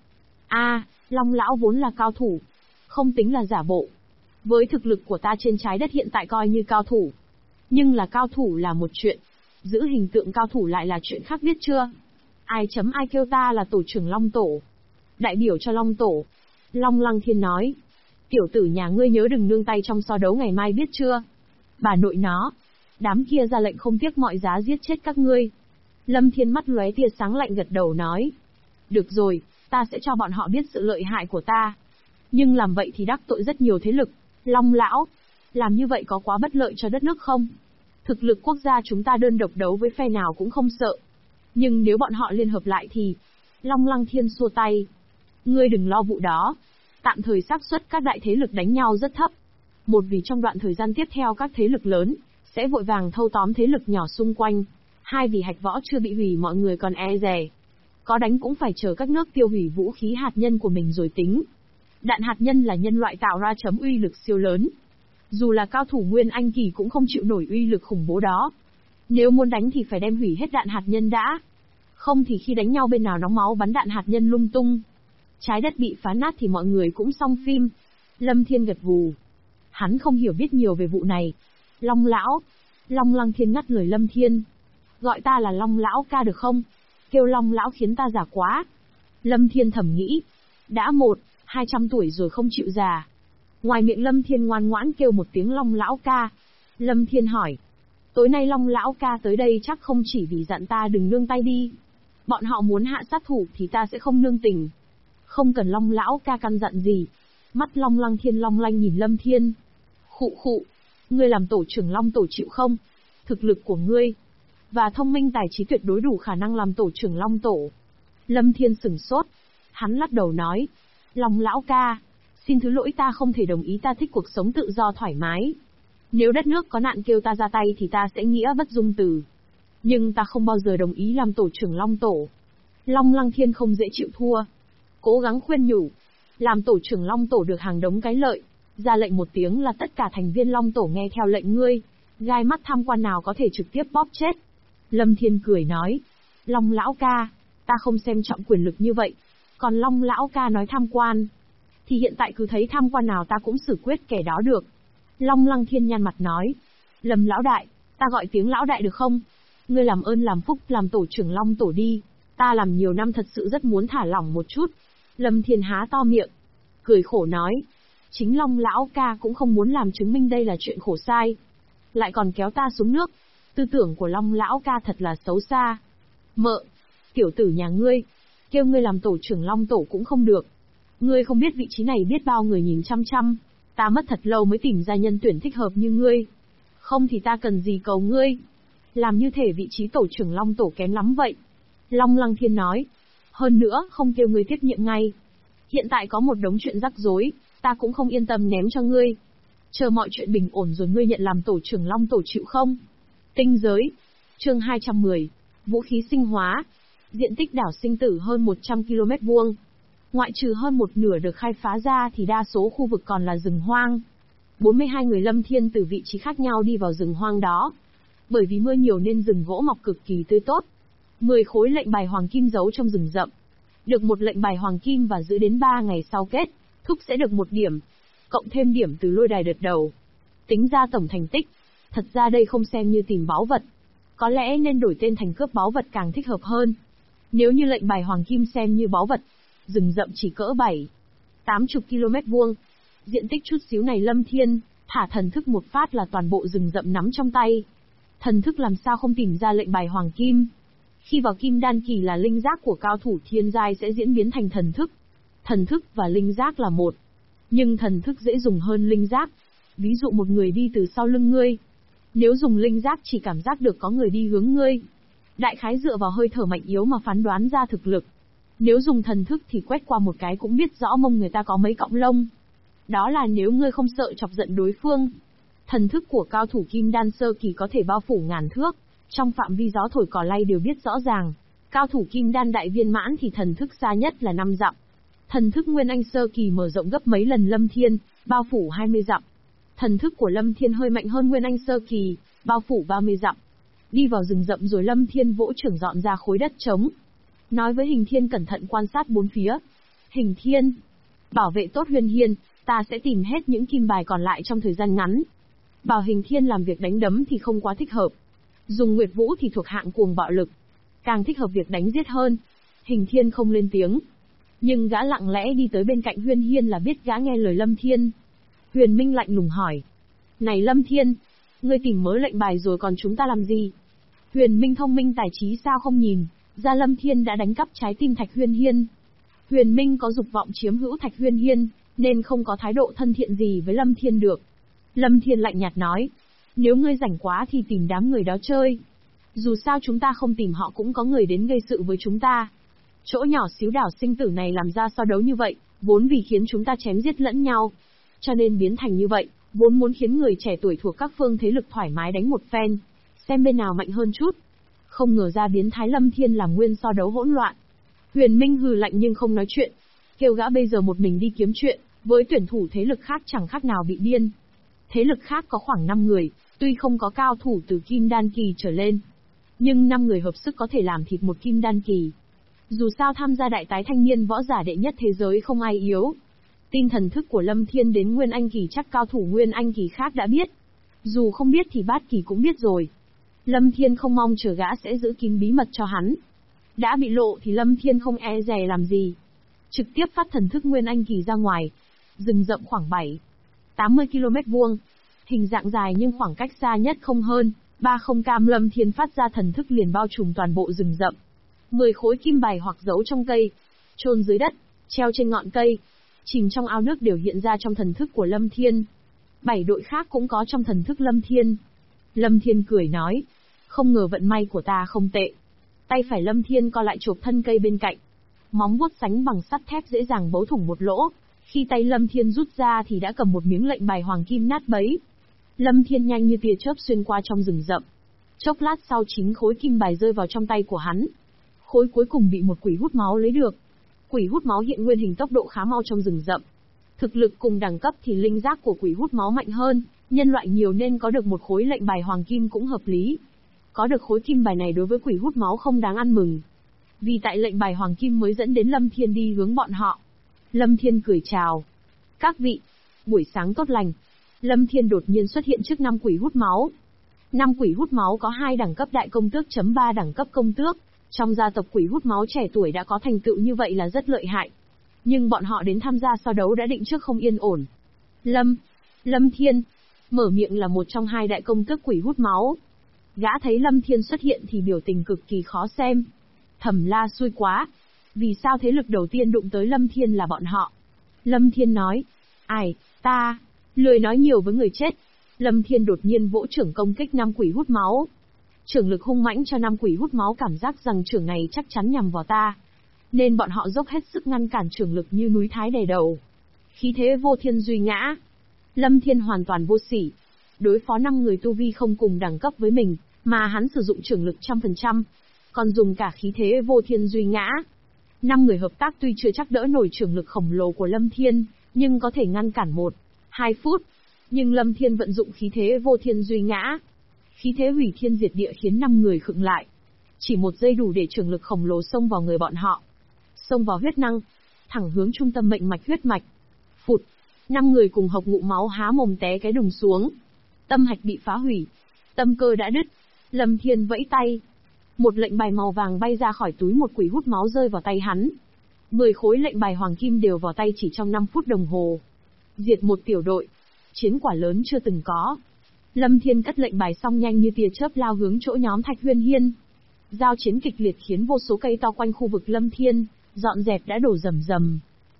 Long lão vốn là cao thủ, không tính là giả bộ. Với thực lực của ta trên trái đất hiện tại coi như cao thủ. Nhưng là cao thủ là một chuyện, giữ hình tượng cao thủ lại là chuyện khác biết chưa? Ai kêu ta là tổ trưởng Long Tổ. Đại biểu cho Long Tổ. Long Lăng Thiên nói, tiểu tử nhà ngươi nhớ đừng nương tay trong so đấu ngày mai biết chưa? Bà nội nó, đám kia ra lệnh không tiếc mọi giá giết chết các ngươi. Lâm Thiên mắt lóe tia sáng lạnh gật đầu nói, được rồi, ta sẽ cho bọn họ biết sự lợi hại của ta. Nhưng làm vậy thì đắc tội rất nhiều thế lực. Long lão, làm như vậy có quá bất lợi cho đất nước không? Thực lực quốc gia chúng ta đơn độc đấu với phe nào cũng không sợ. Nhưng nếu bọn họ liên hợp lại thì... Long Lăng Thiên xua tay. Ngươi đừng lo vụ đó. Tạm thời xác suất các đại thế lực đánh nhau rất thấp. Một vì trong đoạn thời gian tiếp theo các thế lực lớn sẽ vội vàng thâu tóm thế lực nhỏ xung quanh. Hai vì hạch võ chưa bị hủy mọi người còn e dè. Có đánh cũng phải chờ các nước tiêu hủy vũ khí hạt nhân của mình rồi tính. Đạn hạt nhân là nhân loại tạo ra chấm uy lực siêu lớn. Dù là cao thủ Nguyên Anh kỳ cũng không chịu nổi uy lực khủng bố đó. Nếu muốn đánh thì phải đem hủy hết đạn hạt nhân đã. Không thì khi đánh nhau bên nào nóng máu bắn đạn hạt nhân lung tung. Trái đất bị phá nát thì mọi người cũng xong phim. Lâm Thiên gật gù. Hắn không hiểu biết nhiều về vụ này. Long lão. Long Lăng Thiên ngắt lời Lâm Thiên. Gọi ta là Long lão ca được không? Kêu Long lão khiến ta già quá. Lâm Thiên thầm nghĩ. Đã 200 tuổi rồi không chịu già. Ngoài miệng Lâm Thiên ngoan ngoãn kêu một tiếng Long lão ca. Lâm Thiên hỏi. Tối nay Long lão ca tới đây chắc không chỉ vì dặn ta đừng nương tay đi. Bọn họ muốn hạ sát thủ thì ta sẽ không nương tình. Không cần Long lão ca căn dặn gì. Mắt Long Lăng Thiên long lanh nhìn Lâm Thiên. Khụ khụ. Ngươi làm tổ trưởng Long Tổ chịu không? Thực lực của ngươi và thông minh tài trí tuyệt đối đủ khả năng làm tổ trưởng Long Tổ. Lâm Thiên sửng sốt. Hắn lắc đầu nói. Long lão ca, xin thứ lỗi ta không thể đồng ý, ta thích cuộc sống tự do thoải mái. Nếu đất nước có nạn kêu ta ra tay thì ta sẽ nghĩa bất dung từ. Nhưng ta không bao giờ đồng ý làm tổ trưởng Long Tổ. Long Lăng Thiên không dễ chịu thua. Cố gắng khuyên nhủ. Làm tổ trưởng Long Tổ được hàng đống cái lợi. Ra lệnh một tiếng là tất cả thành viên Long Tổ nghe theo lệnh ngươi. gai mắt tham quan nào có thể trực tiếp bóp chết. Lâm Thiên cười nói, Long lão ca, ta không xem trọng quyền lực như vậy. Còn Long lão ca nói tham quan, thì hiện tại cứ thấy tham quan nào ta cũng xử quyết kẻ đó được. Long Lăng Thiên nhăn mặt nói, Lâm lão đại, ta gọi tiếng lão đại được không? Ngươi làm ơn làm phúc làm tổ trưởng Long tổ đi, ta làm nhiều năm thật sự rất muốn thả lỏng một chút. Lâm Thiên há to miệng, cười khổ nói, chính Long lão ca cũng không muốn làm chứng minh đây là chuyện khổ sai, lại còn kéo ta xuống nước. Tư tưởng của Long lão ca thật là xấu xa. Mợ, tiểu tử nhà ngươi, kêu ngươi làm tổ trưởng Long tổ cũng không được. Ngươi không biết vị trí này biết bao người nhìn chăm chăm, ta mất thật lâu mới tìm ra nhân tuyển thích hợp như ngươi. Không thì ta cần gì cầu ngươi. Làm như thể vị trí tổ trưởng Long tổ kém lắm vậy. Long Lăng Thiên nói, hơn nữa không kêu ngươi tiếp nhiệm ngay. Hiện tại có một đống chuyện rắc rối, ta cũng không yên tâm ném cho ngươi. Chờ mọi chuyện bình ổn rồi ngươi nhận làm tổ trưởng Long tổ chịu không? Tinh giới. Chương 210. Vũ khí sinh hóa. Diện tích đảo sinh tử hơn 100 km vuông. Ngoại trừ hơn một nửa được khai phá ra thì đa số khu vực còn là rừng hoang. 42 người Lâm Thiên từ vị trí khác nhau đi vào rừng hoang đó. Bởi vì mưa nhiều nên rừng gỗ mọc cực kỳ tươi tốt. 10 khối lệnh bài hoàng kim giấu trong rừng rậm. Được một lệnh bài hoàng kim và giữ đến 3 ngày sau kết, thúc sẽ được 1 điểm. Cộng thêm điểm từ lôi đài đợt đầu. Tính ra tổng thành tích. Thật ra đây không xem như tìm báu vật. Có lẽ nên đổi tên thành cướp báu vật càng thích hợp hơn. Nếu như lệnh bài hoàng kim xem như báu vật, rừng rậm chỉ cỡ 7-80 km vuông. Diện tích chút xíu này Lâm Thiên, thả thần thức một phát là toàn bộ rừng rậm nắm trong tay. Thần thức làm sao không tìm ra lệnh bài hoàng kim. Khi vào kim đan kỳ là linh giác của cao thủ thiên giai sẽ diễn biến thành thần thức. Thần thức và linh giác là một. Nhưng thần thức dễ dùng hơn linh giác. Ví dụ một người đi từ sau lưng ngươi. Nếu dùng linh giác chỉ cảm giác được có người đi hướng ngươi. Đại khái dựa vào hơi thở mạnh yếu mà phán đoán ra thực lực. Nếu dùng thần thức thì quét qua một cái cũng biết rõ mông người ta có mấy cọng lông. Đó là nếu ngươi không sợ chọc giận đối phương. Thần thức của cao thủ kim đan sơ kỳ có thể bao phủ ngàn thước, trong phạm vi gió thổi cỏ lay đều biết rõ ràng. Cao thủ kim đan đại viên mãn thì thần thức xa nhất là 5 dặm. Thần thức Nguyên Anh sơ kỳ mở rộng gấp mấy lần Lâm Thiên, bao phủ 20 dặm. Thần thức của Lâm Thiên hơi mạnh hơn Nguyên Anh sơ kỳ, bao phủ 30 dặm. Đi vào rừng rậm rồi Lâm Thiên vỗ trưởng dọn ra khối đất trống. Nói với Hình Thiên cẩn thận quan sát bốn phía. Hình Thiên, bảo vệ tốt Huyên Hiên, ta sẽ tìm hết những kim bài còn lại trong thời gian ngắn. Bảo Hình Thiên làm việc đánh đấm thì không quá thích hợp. Dùng Nguyệt Vũ thì thuộc hạng cuồng bạo lực. Càng thích hợp việc đánh giết hơn. Hình Thiên không lên tiếng. Nhưng gã lặng lẽ đi tới bên cạnh Huyên Hiên là biết gã nghe lời Lâm Thiên. Huyền Minh lạnh lùng hỏi. Này Lâm Thiên, ngươi tìm mớ lệnh bài rồi còn chúng ta làm gì? Huyền Minh thông minh tài trí sao không nhìn, ra Lâm Thiên đã đánh cắp trái tim Thạch Huyên Hiên. Huyền Minh có dục vọng chiếm hữu Thạch Huyên Hiên, nên không có thái độ thân thiện gì với Lâm Thiên được. Lâm Thiên lạnh nhạt nói. Nếu ngươi rảnh quá thì tìm đám người đó chơi. Dù sao chúng ta không tìm họ cũng có người đến gây sự với chúng ta. Chỗ nhỏ xíu đảo sinh tử này làm ra so đấu như vậy, vốn vì khiến chúng ta chém giết lẫn nhau. Cho nên biến thành như vậy, vốn muốn khiến người trẻ tuổi thuộc các phương thế lực thoải mái đánh một phen, xem bên nào mạnh hơn chút. Không ngờ ra biến thái Lâm Thiên làm nguyên so đấu hỗn loạn. Huyền Minh hừ lạnh nhưng không nói chuyện, kêu gã bây giờ một mình đi kiếm chuyện, với tuyển thủ thế lực khác chẳng khác nào bị điên. Thế lực khác có khoảng 5 người, tuy không có cao thủ từ kim đan kỳ trở lên, nhưng 5 người hợp sức có thể làm thịt một kim đan kỳ. Dù sao tham gia đại tái thanh niên võ giả đệ nhất thế giới không ai yếu. Tin thần thức của Lâm Thiên đến Nguyên Anh kỳ chắc cao thủ Nguyên Anh kỳ khác đã biết. Dù không biết thì Bát kỳ cũng biết rồi. Lâm Thiên không mong chờ gã sẽ giữ kín bí mật cho hắn. Đã bị lộ thì Lâm Thiên không e dè làm gì. Trực tiếp phát thần thức Nguyên Anh kỳ ra ngoài. Rừng rậm khoảng 7-80 km vuông. Hình dạng dài nhưng khoảng cách xa nhất không hơn 30 cam. Lâm Thiên phát ra thần thức liền bao trùm toàn bộ rừng rậm. 10 khối kim bài hoặc giấu trong cây, chôn dưới đất, treo trên ngọn cây, chìm trong ao nước đều hiện ra trong thần thức của Lâm Thiên. 7 đội khác cũng có trong thần thức Lâm Thiên. Lâm Thiên cười nói, không ngờ vận may của ta không tệ. Tay phải Lâm Thiên co lại chộp thân cây bên cạnh. Móng vuốt sánh bằng sắt thép dễ dàng bấu thủng một lỗ. Khi tay Lâm Thiên rút ra thì đã cầm một miếng lệnh bài hoàng kim nát bấy. Lâm Thiên nhanh như tia chớp xuyên qua trong rừng rậm. Chốc lát sau 9 khối kim bài rơi vào trong tay của hắn. Khối cuối cùng bị một quỷ hút máu lấy được. Quỷ hút máu hiện nguyên hình tốc độ khá mau trong rừng rậm. Thực lực cùng đẳng cấp thì linh giác của quỷ hút máu mạnh hơn, Nhân loại nhiều nên có được một khối lệnh bài hoàng kim cũng hợp lý. Có được khối kim bài này đối với quỷ hút máu không đáng ăn mừng. Vì tại lệnh bài hoàng kim mới dẫn đến Lâm Thiên đi hướng bọn họ. Lâm Thiên cười chào. Các vị, buổi sáng tốt lành. Lâm Thiên đột nhiên xuất hiện trước 5 quỷ hút máu. 5 quỷ hút máu có 2 đẳng cấp đại công tước chấm 3 đẳng cấp công tước. Trong gia tộc quỷ hút máu trẻ tuổi đã có thành tựu như vậy là rất lợi hại. Nhưng bọn họ đến tham gia so đấu đã định trước không yên ổn. Lâm Thiên, mở miệng là một trong 2 đại công tước quỷ hút máu. Gã thấy Lâm Thiên xuất hiện thì biểu tình cực kỳ khó xem. Thầm la xui quá. Vì sao thế lực đầu tiên đụng tới Lâm Thiên là bọn họ? Lâm Thiên nói. Ai, ta, lười nói nhiều với người chết. Lâm Thiên đột nhiên vỗ chưởng công kích 5 quỷ hút máu. Chưởng lực hung mãnh cho 5 quỷ hút máu cảm giác rằng chưởng này chắc chắn nhằm vào ta. Nên bọn họ dốc hết sức ngăn cản chưởng lực như núi thái đè đầu. Khí thế vô thiên duy ngã. Lâm Thiên hoàn toàn vô sỉ. Đối phó 5 người tu vi không cùng đẳng cấp với mình, mà hắn sử dụng chưởng lực 100%. Còn dùng cả khí thế vô thiên duy ngã. 5 người hợp tác tuy chưa chắc đỡ nổi chưởng lực khổng lồ của Lâm Thiên, nhưng có thể ngăn cản 1-2 phút. Nhưng Lâm Thiên vận dụng khí thế vô thiên duy ngã. Khí thế hủy thiên diệt địa khiến 5 người khựng lại. Chỉ 1 giây đủ để chưởng lực khổng lồ xông vào người bọn họ. Xông vào huyết năng, thẳng hướng trung tâm mệnh mạch huyết mạch. Phụt, 5 người cùng hộc ngụm máu há mồm té cái đùng xuống. Tâm hạch bị phá hủy. Tâm cơ đã đứt. Lâm Thiên vẫy tay. Một lệnh bài màu vàng bay ra khỏi túi một quỷ hút máu rơi vào tay hắn. 10 khối lệnh bài hoàng kim đều vào tay chỉ trong 5 phút đồng hồ. Diệt một tiểu đội. Chiến quả lớn chưa từng có. Lâm Thiên cất lệnh bài xong nhanh như tia chớp lao hướng chỗ nhóm Thạch Huyên Hiên. Giao chiến kịch liệt khiến vô số cây to quanh khu vực Lâm Thiên dọn dẹp đã đổ rầm rầm.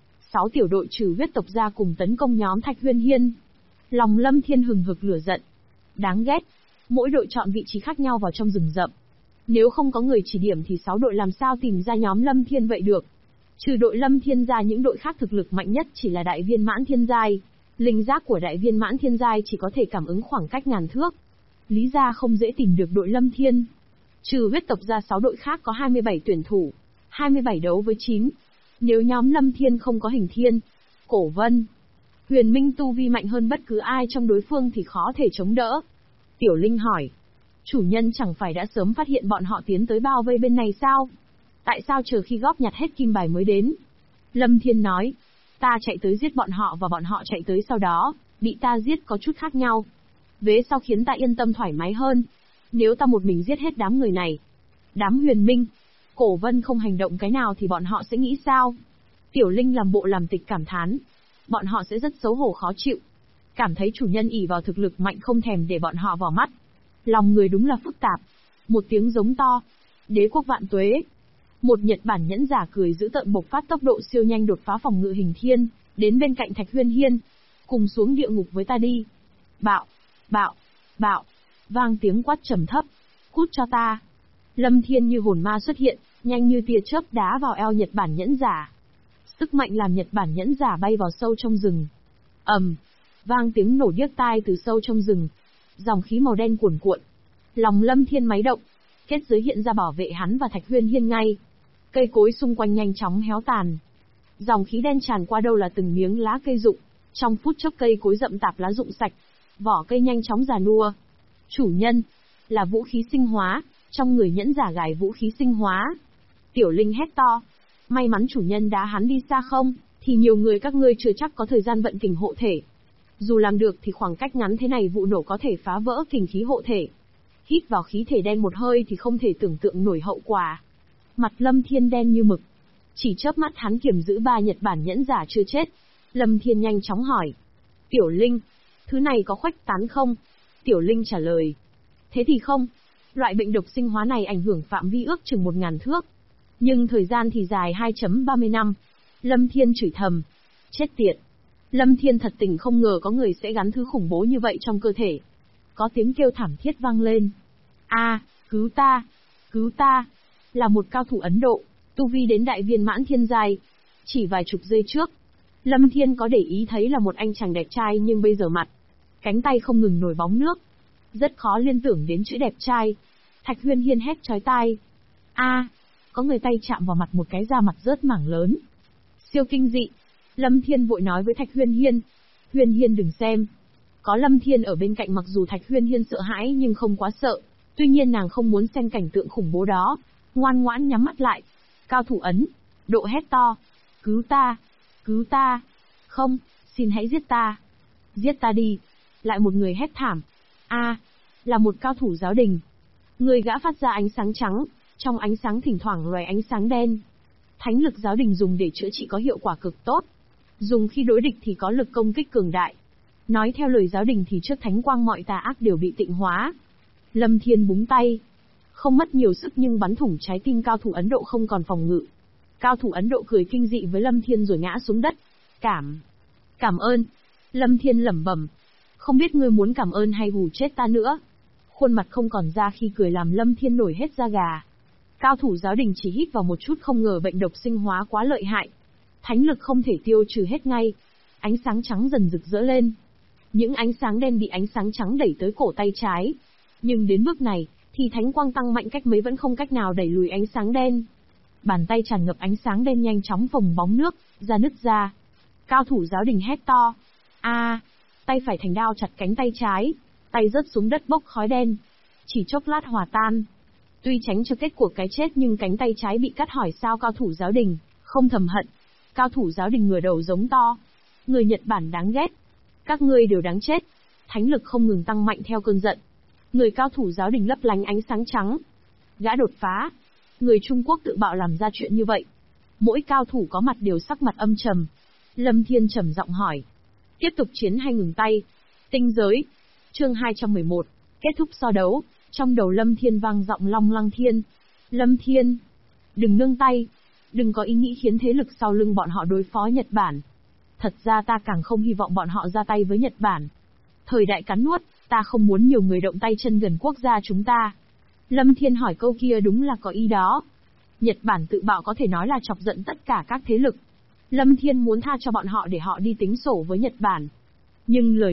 6 tiểu đội trừ huyết tộc ra cùng tấn công nhóm Thạch Huyên Hiên. Lòng Lâm Thiên hừng hực lửa giận. Đáng ghét. Mỗi đội chọn vị trí khác nhau vào trong rừng rậm. Nếu không có người chỉ điểm thì 6 đội làm sao tìm ra nhóm Lâm Thiên vậy được. Trừ đội Lâm Thiên ra những đội khác thực lực mạnh nhất chỉ là đại viên mãn thiên giai. Linh giác của đại viên mãn thiên giai chỉ có thể cảm ứng khoảng cách ngàn thước. Lý ra không dễ tìm được đội Lâm Thiên. Trừ huyết tộc ra 6 đội khác có 27 tuyển thủ. 27 đấu với 9. Nếu nhóm Lâm Thiên không có Hình Thiên, Cổ Vân, Huyền Minh tu vi mạnh hơn bất cứ ai trong đối phương thì khó thể chống đỡ. Tiểu Linh hỏi. Chủ nhân chẳng phải đã sớm phát hiện bọn họ tiến tới bao vây bên này sao? Tại sao chờ khi góp nhặt hết kim bài mới đến? Lâm Thiên nói. Ta chạy tới giết bọn họ và bọn họ chạy tới sau đó, bị ta giết có chút khác nhau. Vế sau khiến ta yên tâm thoải mái hơn. Nếu ta một mình giết hết đám người này, đám Huyền Minh, Cổ Vân không hành động cái nào thì bọn họ sẽ nghĩ sao? Tiểu Linh làm bộ làm tịch cảm thán. Bọn họ sẽ rất xấu hổ khó chịu. Cảm thấy chủ nhân ỷ vào thực lực mạnh không thèm để bọn họ vào mắt. Lòng người đúng là phức tạp. Một tiếng giống to. Đế quốc vạn tuế. Một Nhật Bản nhẫn giả cười dữ tợn bộc phát tốc độ siêu nhanh đột phá phòng ngự Hình Thiên, đến bên cạnh Thạch Huyên Hiên. Cùng xuống địa ngục với ta đi. Bạo, bạo, bạo. Vang tiếng quát trầm thấp. Cút cho ta. Lâm Thiên như hồn ma xuất hiện, nhanh như tia chớp đá vào eo Nhật Bản nhẫn giả. Sức mạnh làm Nhật Bản nhẫn giả bay vào sâu trong rừng. Vang tiếng nổ điếc tai từ sâu trong rừng. Dòng khí màu đen cuồn cuộn. Lòng Lâm Thiên máy động. Kết giới hiện ra bảo vệ hắn và Thạch Huyên Hiên ngay. Cây cối xung quanh nhanh chóng héo tàn. Dòng khí đen tràn qua đâu là từng miếng lá cây rụng. Trong phút chốc cây cối rậm tạp lá rụng sạch. Vỏ cây nhanh chóng già nua. Chủ nhân, là vũ khí sinh hóa. Trong người nhẫn giả gài vũ khí sinh hóa. Tiểu Linh hét to. May mắn chủ nhân đá hắn đi xa không, thì nhiều người các ngươi chưa chắc có thời gian vận kình hộ thể. Dù làm được thì khoảng cách ngắn thế này vụ nổ có thể phá vỡ kình khí hộ thể. Hít vào khí thể đen một hơi thì không thể tưởng tượng nổi hậu quả. Mặt Lâm Thiên đen như mực. Chỉ chớp mắt hắn kiềm giữ 3 Nhật Bản nhẫn giả chưa chết. Lâm Thiên nhanh chóng hỏi. Tiểu Linh, thứ này có khuếch tán không? Tiểu Linh trả lời. Thế thì không. Loại bệnh độc sinh hóa này ảnh hưởng phạm vi ước chừng 1000 thước. Nhưng thời gian thì dài 2.30 năm. Lâm Thiên chửi thầm. Chết tiệt. Lâm Thiên thật tình không ngờ có người sẽ gắn thứ khủng bố như vậy trong cơ thể. Có tiếng kêu thảm thiết vang lên. Cứu ta! Cứu ta! Là một cao thủ Ấn Độ, tu vi đến đại viên mãn thiên giai. Chỉ vài chục giây trước, Lâm Thiên có để ý thấy là một anh chàng đẹp trai nhưng bây giờ mặt, cánh tay không ngừng nổi bóng nước. Rất khó liên tưởng đến chữ đẹp trai. Thạch Huyên Hiên hét chói tai. Có người tay chạm vào mặt một cái da mặt rớt mảng lớn. Siêu kinh dị. Lâm Thiên vội nói với Thạch Huyên Hiên. Huyên Hiên đừng xem. Có Lâm Thiên ở bên cạnh, mặc dù Thạch Huyên Hiên sợ hãi nhưng không quá sợ. Tuy nhiên nàng không muốn xem cảnh tượng khủng bố đó, ngoan ngoãn nhắm mắt lại. Cao thủ ấn độ hét to. Cứu ta! Cứu ta! Không, xin hãy giết ta! Giết ta đi! Lại một người hét thảm. Là một cao thủ giáo đình. Người gã phát ra ánh sáng trắng, trong ánh sáng thỉnh thoảng loài ánh sáng đen. Thánh lực giáo đình dùng để chữa trị có hiệu quả cực tốt. Dùng khi đối địch thì có lực công kích cường đại. Nói theo lời giáo đình thì trước thánh quang mọi tà ác đều bị tịnh hóa. Lâm Thiên búng tay. Không mất nhiều sức nhưng bắn thủng trái tim cao thủ Ấn Độ không còn phòng ngự. Cao thủ Ấn Độ cười kinh dị với Lâm Thiên rồi ngã xuống đất. Cảm ơn. Lâm Thiên lẩm bẩm. Không biết ngươi muốn cảm ơn hay hù chết ta nữa. Khuôn mặt không còn da khi cười làm Lâm Thiên nổi hết da gà. Cao thủ giáo đình chỉ hít vào một chút không ngờ bệnh độc sinh hóa quá lợi hại. Thánh lực không thể tiêu trừ hết ngay. Ánh sáng trắng dần rực rỡ lên. Những ánh sáng đen bị ánh sáng trắng đẩy tới cổ tay trái. Nhưng đến bước này, thì thánh quang tăng mạnh cách mấy vẫn không cách nào đẩy lùi ánh sáng đen. Bàn tay tràn ngập ánh sáng đen nhanh chóng phồng bóng nước, ra nứt ra. Cao thủ giáo đình hét to. Tay phải thành đao chặt cánh tay trái. Tay rớt xuống đất bốc khói đen. Chỉ chốc lát hòa tan. Tuy tránh cho kết cuộc cái chết nhưng cánh tay trái bị cắt hỏi sao cao thủ giáo đình không thầm hận. Cao thủ giáo đình ngửa đầu giống to. Người Nhật Bản đáng ghét. Các ngươi đều đáng chết. Thánh lực không ngừng tăng mạnh theo cơn giận. Người cao thủ giáo đình lấp lánh ánh sáng trắng. Gã đột phá. Người Trung Quốc tự bạo làm ra chuyện như vậy. Mỗi cao thủ có mặt đều sắc mặt âm trầm. Lâm Thiên trầm giọng hỏi. Tiếp tục chiến hay ngừng tay? Tinh giới. Chương 211. Kết thúc so đấu. Trong đầu Lâm Thiên vang giọng Long Lăng Thiên. Lâm Thiên. Đừng nương tay. Đừng có ý nghĩ khiến thế lực sau lưng bọn họ đối phó Nhật Bản. Thật ra ta càng không hy vọng bọn họ ra tay với Nhật Bản. Thời đại cắn nuốt, ta không muốn nhiều người động tay chân gần quốc gia chúng ta. Lâm Thiên hỏi câu kia đúng là có ý đó. Nhật Bản tự bạo có thể nói là chọc giận tất cả các thế lực. Lâm Thiên muốn tha cho bọn họ để họ đi tính sổ với Nhật Bản. Nhưng lời